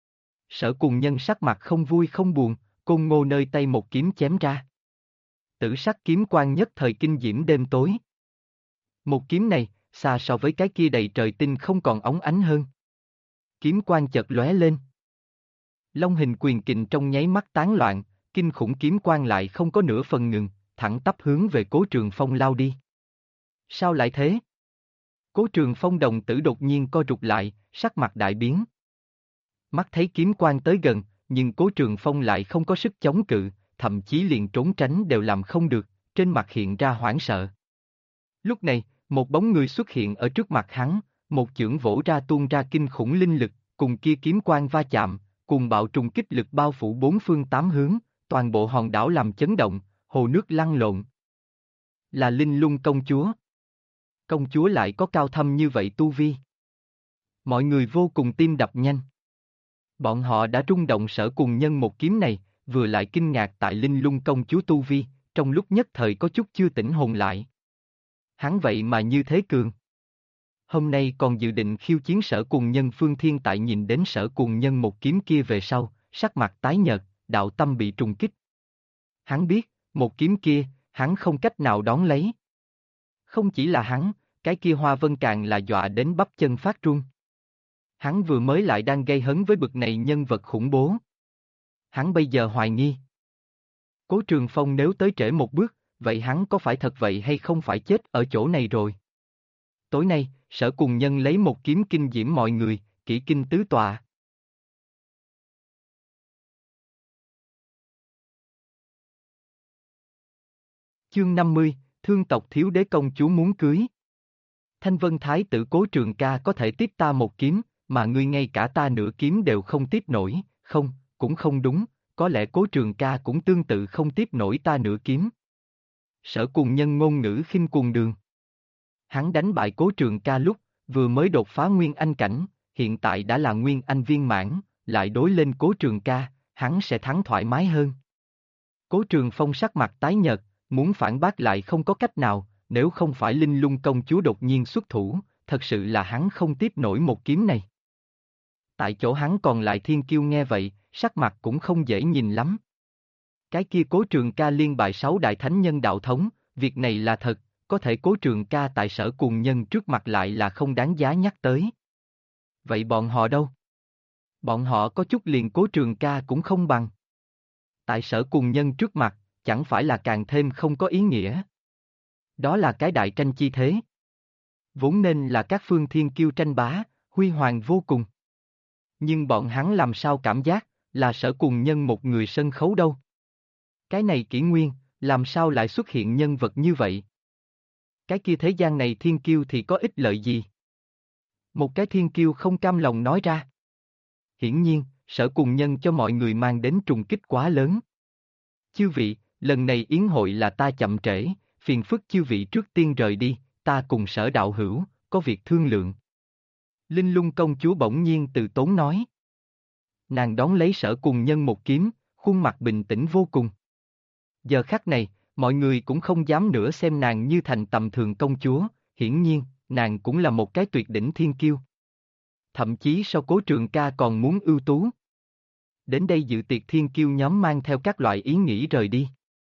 Sở Cùng Nhân sắc mặt không vui không buồn, Côn Ngô nơi tay một kiếm chém ra. Tử sắc kiếm quang nhất thời kinh diễm đêm tối. Một kiếm này, xa so với cái kia đầy trời tinh không còn óng ánh hơn. Kiếm quang chợt lóe lên. Long hình quyền kình trong nháy mắt tán loạn, kinh khủng kiếm quang lại không có nửa phần ngừng, thẳng tắp hướng về Cố Trường Phong lao đi. Sao lại thế? Cố Trường Phong đồng tử đột nhiên co rụt lại, sắc mặt đại biến. Mắt thấy kiếm quang tới gần, nhưng Cố Trường Phong lại không có sức chống cự, thậm chí liền trốn tránh đều làm không được, trên mặt hiện ra hoảng sợ. Lúc này, một bóng người xuất hiện ở trước mặt hắn, một chưởng vỗ ra tuôn ra kinh khủng linh lực, cùng kia kiếm quang va chạm, cùng bạo trùng kích lực bao phủ bốn phương tám hướng, toàn bộ hòn đảo làm chấn động, hồ nước lăn lộn. Là Linh Lung công chúa. Công chúa lại có cao thâm như vậy tu vi. Mọi người vô cùng tim đập nhanh. Bọn họ đã rung động Sở Cùng Nhân một kiếm này, vừa lại kinh ngạc tại Linh Lung công chúa tu vi, trong lúc nhất thời có chút chưa tỉnh hồn lại. Hắn vậy mà như thế cường. Hôm nay còn dự định khiêu chiến Sở Cùng Nhân. Phương Thiên Tại nhìn đến Sở Cùng Nhân một kiếm kia về sau, sắc mặt tái nhợt, đạo tâm bị trùng kích. Hắn biết, một kiếm kia, hắn không cách nào đón lấy. Không chỉ là hắn, cái kia Hoa Vân càng là dọa đến bắp chân phát run. Hắn vừa mới lại đang gây hấn với bực này nhân vật khủng bố. Hắn bây giờ hoài nghi. Cố Trường Phong nếu tới trễ một bước, vậy hắn có phải thật vậy hay không phải chết ở chỗ này rồi? Tối nay, Sở Cùng Nhân lấy một kiếm kinh diễm mọi người, kỷ kinh tứ tọa. Chương 50, Thương tộc thiếu đế công chúa muốn cưới. Thanh Vân Thái tử Cố Trường Ca có thể tiếp ta một kiếm, mà ngươi ngay cả ta nửa kiếm đều không tiếp nổi, không, cũng không đúng, có lẽ Cố Trường Ca cũng tương tự không tiếp nổi ta nửa kiếm. Sở Cùng Nhân ngôn ngữ khinh cuồng đường. Hắn đánh bại Cố Trường Ca lúc, vừa mới đột phá Nguyên Anh cảnh, hiện tại đã là Nguyên Anh viên mãn, lại đối lên Cố Trường Ca, hắn sẽ thắng thoải mái hơn. Cố Trường Phong sắc mặt tái nhợt, muốn phản bác lại không có cách nào, nếu không phải Linh Lung công chúa đột nhiên xuất thủ, thật sự là hắn không tiếp nổi một kiếm này. Tại chỗ hắn còn lại thiên kiêu nghe vậy, sắc mặt cũng không dễ nhìn lắm. Cái kia Cố Trường Ca liên bại 6 đại thánh nhân đạo thống, việc này là thật, có thể Cố Trường Ca tại Sở Cùng Nhân trước mặt lại là không đáng giá nhắc tới. Vậy bọn họ đâu? Bọn họ có chút liền Cố Trường Ca cũng không bằng. Tại Sở Cùng Nhân trước mặt, chẳng phải là càng thêm không có ý nghĩa. Đó là cái đại tranh chi thế. Vốn nên là các phương thiên kiêu tranh bá, huy hoàng vô cùng. Nhưng bọn hắn làm sao cảm giác, là Sở Cùng Nhân một người sân khấu đâu. Cái này kỷ nguyên, làm sao lại xuất hiện nhân vật như vậy? Cái kia thế gian này thiên kiêu thì có ích lợi gì? Một cái thiên kiêu không cam lòng nói ra. Hiển nhiên, Sở Cùng Nhân cho mọi người mang đến trùng kích quá lớn. Chư vị, lần này yến hội là ta chậm trễ, phiền phức chư vị trước tiên rời đi, ta cùng Sở đạo hữu, có việc thương lượng. Linh Lung công chúa bỗng nhiên từ tốn nói. Nàng đón lấy Sở Cùng Nhân một kiếm, khuôn mặt bình tĩnh vô cùng. Giờ khắc này, mọi người cũng không dám nữa xem nàng như thành tầm thường công chúa, hiển nhiên, nàng cũng là một cái tuyệt đỉnh thiên kiêu. Thậm chí so Cố Trường Ca còn muốn ưu tú. Đến đây dự tiệc thiên kiêu nhóm mang theo các loại ý nghĩ rời đi.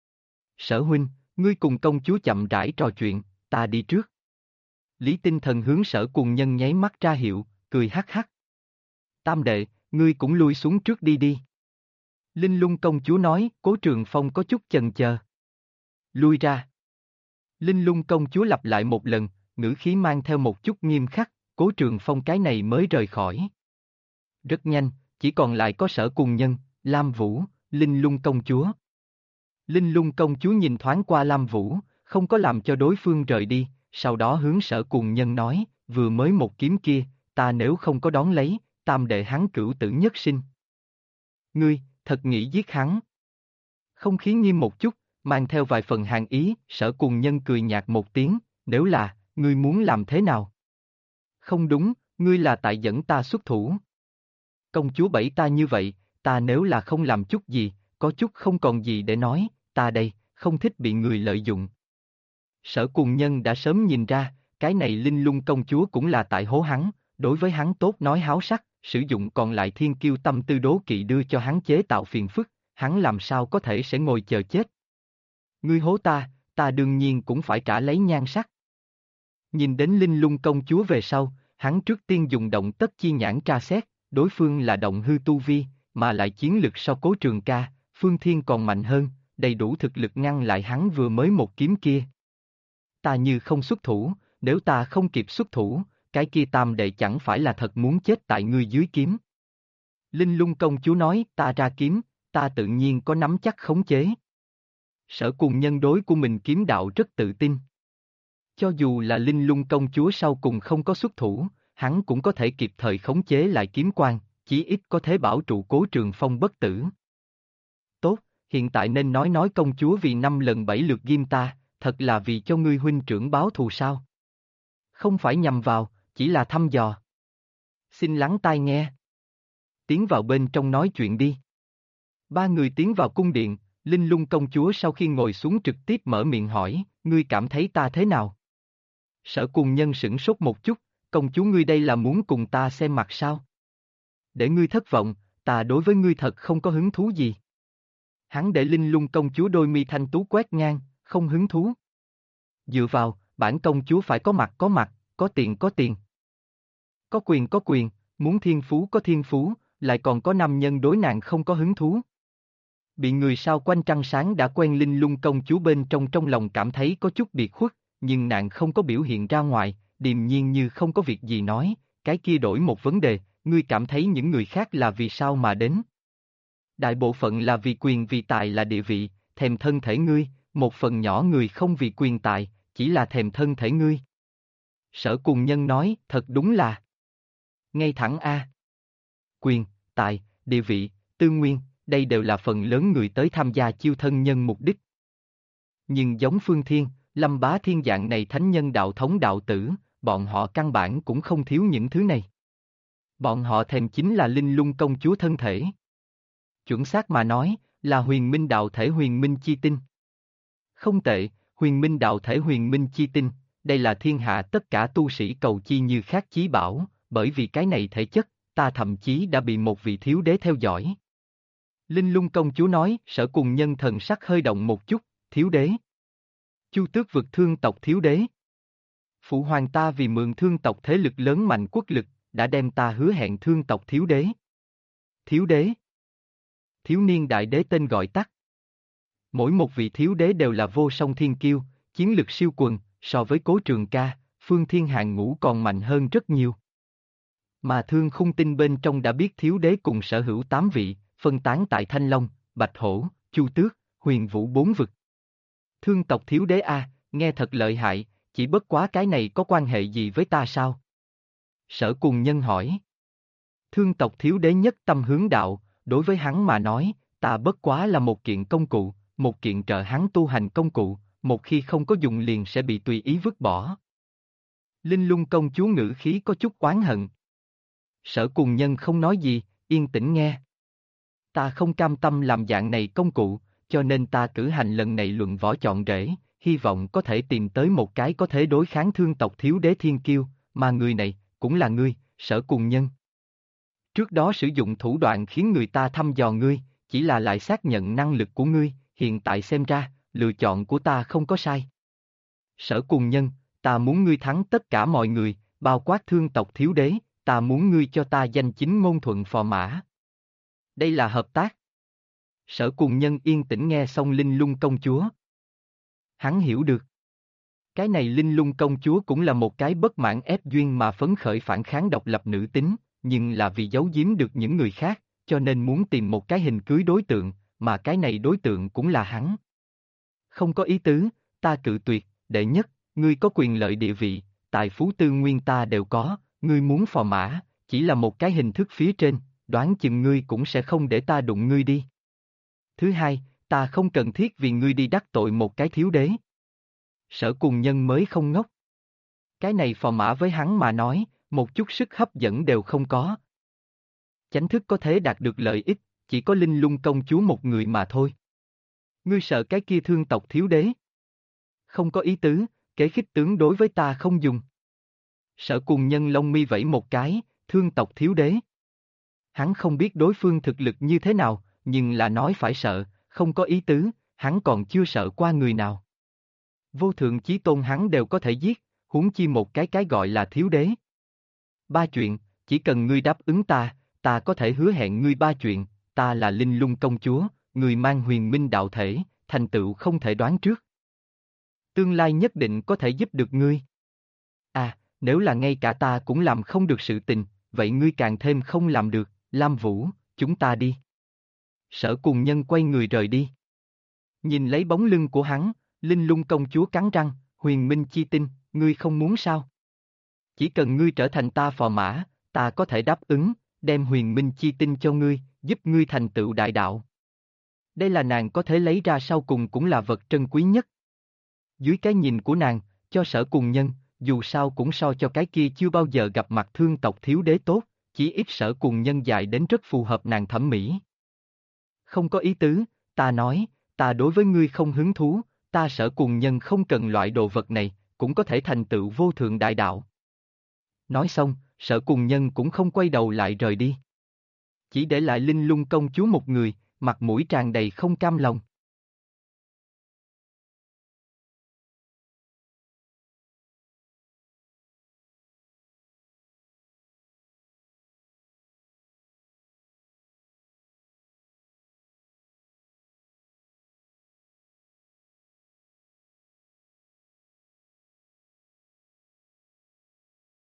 Sở huynh, ngươi cùng công chúa chậm rãi trò chuyện, ta đi trước. Lý Tinh Thần hướng Sở Cùng Nhân nháy mắt ra hiệu, cười hắc hắc. Tam đệ, ngươi cũng lui xuống trước đi đi. Linh Lung công chúa nói, Cố Trường Phong có chút chần chờ. Lui ra. Linh Lung công chúa lặp lại một lần, ngữ khí mang theo một chút nghiêm khắc, Cố Trường Phong cái này mới rời khỏi. Rất nhanh, chỉ còn lại có Sở Cùng Nhân, Lam Vũ, Linh Lung công chúa. Linh Lung công chúa nhìn thoáng qua Lam Vũ, không có làm cho đối phương rời đi, sau đó hướng Sở Cùng Nhân nói, vừa mới một kiếm kia, ta nếu không có đón lấy, tam đệ hắn cửu tử nhất sinh. Ngươi, thật nghĩ giết hắn. Không khí nghiêm một chút, mang theo vài phần hàn ý, Sở Cùng Nhân cười nhạt một tiếng, nếu là, ngươi muốn làm thế nào? Không đúng, ngươi là tại dẫn ta xuất thủ. Công chúa bẫy ta như vậy, ta nếu là không làm chút gì, có chút không còn gì để nói, ta đây, không thích bị người lợi dụng. Sở Cùng Nhân đã sớm nhìn ra, cái này Linh Lung công chúa cũng là tại hố hắn, đối với hắn tốt nói háo sắc, sử dụng còn lại thiên kiêu tâm tư đố kỵ đưa cho hắn chế tạo phiền phức, hắn làm sao có thể sẽ ngồi chờ chết. Ngươi hố ta đương nhiên cũng phải trả lấy nhan sắc. Nhìn đến Linh Lung công chúa về sau, hắn trước tiên dùng động tất chi nhãn tra xét, đối phương là động hư tu vi, mà lại chiến lực so Cố Trường Ca, Phương Thiên còn mạnh hơn, đầy đủ thực lực ngăn lại hắn vừa mới một kiếm kia. Ta như không xuất thủ, nếu ta không kịp xuất thủ, cái kia tam đệ chẳng phải là thật muốn chết tại ngươi dưới kiếm. Linh Lung công chúa nói, ta ra kiếm, ta tự nhiên có nắm chắc khống chế. Sở Cùng Nhân đối của mình kiếm đạo rất tự tin. Cho dù là Linh Lung công chúa sau cùng không có xuất thủ, hắn cũng có thể kịp thời khống chế lại kiếm quang, chí ít có thể bảo trụ Cố Trường Phong bất tử. Tốt, hiện tại nên nói công chúa vì 5 lần 7 lượt ghim ta, thật là vì cho ngươi huynh trưởng báo thù sao? Không phải nhằm vào, chỉ là thăm dò. Xin lắng tai nghe. Tiến vào bên trong nói chuyện đi. Ba người tiến vào cung điện, Linh Lung công chúa sau khi ngồi xuống trực tiếp mở miệng hỏi, ngươi cảm thấy ta thế nào? Sở Cùng Nhân sửng sốt một chút, công chúa ngươi đây là muốn cùng ta xem mặt sao? Để ngươi thất vọng, ta đối với ngươi thật không có hứng thú gì. Hắn để Linh Lung công chúa đôi mi thanh tú quét ngang, không hứng thú. Dựa vào, bản công chúa phải có mặt, có tiền, có quyền, muốn thiên phú có thiên phú, lại còn có nam nhân đối nàng không có hứng thú. Bị người sao quanh trăng sáng đã quen Linh Lung công chúa bên trong lòng cảm thấy có chút biệt khuất, nhưng nàng không có biểu hiện ra ngoài, điềm nhiên như không có việc gì nói, cái kia đổi một vấn đề, ngươi cảm thấy những người khác là vì sao mà đến? Đại bộ phận là vì quyền vì tài là địa vị, thèm thân thể ngươi, một phần nhỏ người không vì quyền tài, chỉ là thèm thân thể ngươi. Sở Cùng Nhân nói, thật đúng là ngay thẳng a. Quyền, tài, địa vị, tư nguyên, đây đều là phần lớn người tới tham gia chiêu thân nhân mục đích. Nhưng giống Phương Thiên, Lâm Bá Thiên dạng này thánh nhân đạo thống đạo tử, bọn họ căn bản cũng không thiếu những thứ này. Bọn họ thèm chính là Linh Lung công chúa thân thể. Chuẩn xác mà nói, là huyền minh đạo thể huyền minh chi tinh. Không tệ, huyền minh đạo thể huyền minh chi tinh, đây là thiên hạ tất cả tu sĩ cầu chi như khác chí bảo, bởi vì cái này thể chất, ta thậm chí đã bị một vị thiếu đế theo dõi. Linh Lung công chúa nói, Sở Cùng Nhân thần sắc hơi động một chút, thiếu đế. Chu Tước vực thương tộc thiếu đế. Phụ hoàng ta vì mượn thương tộc thế lực lớn mạnh quốc lực, đã đem ta hứa hẹn thương tộc thiếu đế. Thiếu đế. Thiếu niên đại đế tên gọi tắt. Mỗi một vị thiếu đế đều là vô song thiên kiêu, chiến lực siêu quần, so với Cố Trường Ca, Phương Thiên Hạng Ngũ còn mạnh hơn rất nhiều. Mà Thương Khung Tinh bên trong đã biết thiếu đế cùng sở hữu 8 vị, phân tán tại Thanh Long, Bạch Hổ, Chu Tước, Huyền Vũ 4 vực. Thương tộc thiếu đế a, nghe thật lợi hại, chỉ bất quá cái này có quan hệ gì với ta sao? Sở Cùng Nhân hỏi. Thương tộc thiếu đế nhất tâm hướng đạo, đối với hắn mà nói, ta bất quá là một kiện công cụ, một kiện trợ hắn tu hành công cụ, một khi không có dùng liền sẽ bị tùy ý vứt bỏ. Linh Lung công chúa ngữ khí có chút oán hận. Sở Cùng Nhân không nói gì, yên tĩnh nghe. Ta không cam tâm làm dạng này công cụ, cho nên ta cử hành lần này luận võ chọn rễ, hy vọng có thể tìm tới một cái có thể đối kháng thương tộc thiếu đế thiên kiêu, mà người này, cũng là ngươi, Sở Cùng Nhân. Trước đó sử dụng thủ đoạn khiến người ta thăm dò ngươi, chỉ là lại xác nhận năng lực của ngươi, hiện tại xem ra, lựa chọn của ta không có sai. Sở Cùng Nhân, ta muốn ngươi thắng tất cả mọi người, bao quát thương tộc thiếu đế, ta muốn ngươi cho ta danh chính ngôn thuận phò mã. Đây là hợp tác. Sở Cùng Nhân yên tĩnh nghe xong Linh Lung công chúa. Hắn hiểu được. Cái này Linh Lung công chúa cũng là một cái bất mãn ép duyên mà phấn khởi phản kháng độc lập nữ tính, nhưng là vì giấu giếm được những người khác, cho nên muốn tìm một cái hình cưới đối tượng, mà cái này đối tượng cũng là hắn. Không có ý tứ, ta cự tuyệt, đệ nhất, ngươi có quyền lợi địa vị, tài phú tư nguyên ta đều có, ngươi muốn phò mã, chỉ là một cái hình thức phía trên, đoán chừng ngươi cũng sẽ không để ta đụng ngươi đi. Thứ hai, ta không cần thiết vì ngươi đi đắc tội một cái thiếu đế. Sở Cùng Nhân mới không ngốc. Cái này phò mã với hắn mà nói, một chút sức hấp dẫn đều không có. Chánh thức có thể đạt được lợi ích, chỉ có Linh Lung công chúa một người mà thôi. Ngươi sợ cái kia thương tộc thiếu đế? Không có ý tứ, kế khích tướng đối với ta không dùng. Sở Cùng Nhân lông mi vẫy một cái, thương tộc thiếu đế. Hắn không biết đối phương thực lực như thế nào, nhưng là nói phải sợ, không có ý tứ, hắn còn chưa sợ qua người nào. Vô thượng chí tôn hắn đều có thể giết, huống chi một cái gọi là thiếu đế. Ba chuyện, chỉ cần ngươi đáp ứng ta có thể hứa hẹn ngươi ba chuyện, ta là Linh Lung công chúa, người mang huyền minh đạo thể, thành tựu không thể đoán trước. Tương lai nhất định có thể giúp được ngươi. À, nếu là ngay cả ta cũng làm không được sự tình, vậy ngươi càng thêm không làm được, Lam Vũ, chúng ta đi. Sở Cùng Nhân quay người rời đi. Nhìn lấy bóng lưng của hắn, Linh Lung công chúa cắn răng, huyền minh chi tinh, ngươi không muốn sao? Chỉ cần ngươi trở thành ta phò mã, ta có thể đáp ứng, đem huyền minh chi tinh cho ngươi, giúp ngươi thành tựu đại đạo. Đây là nàng có thể lấy ra sau cùng cũng là vật trân quý nhất. Dưới cái nhìn của nàng, cho Sở Cùng Nhân, dù sao cũng so cho cái kia chưa bao giờ gặp mặt thương tộc thiếu đế tốt, chỉ ít Sở Cùng Nhân dài đến rất phù hợp nàng thẩm mỹ. Không có ý tứ, ta nói, ta đối với ngươi không hứng thú, ta Sở Cùng Nhân không cần loại đồ vật này, cũng có thể thành tựu vô thượng đại đạo. Nói xong, Sở Cùng Nhân cũng không quay đầu lại rời đi. Chỉ để lại Linh Lung công chúa một người, mặt mũi tràn đầy không cam lòng.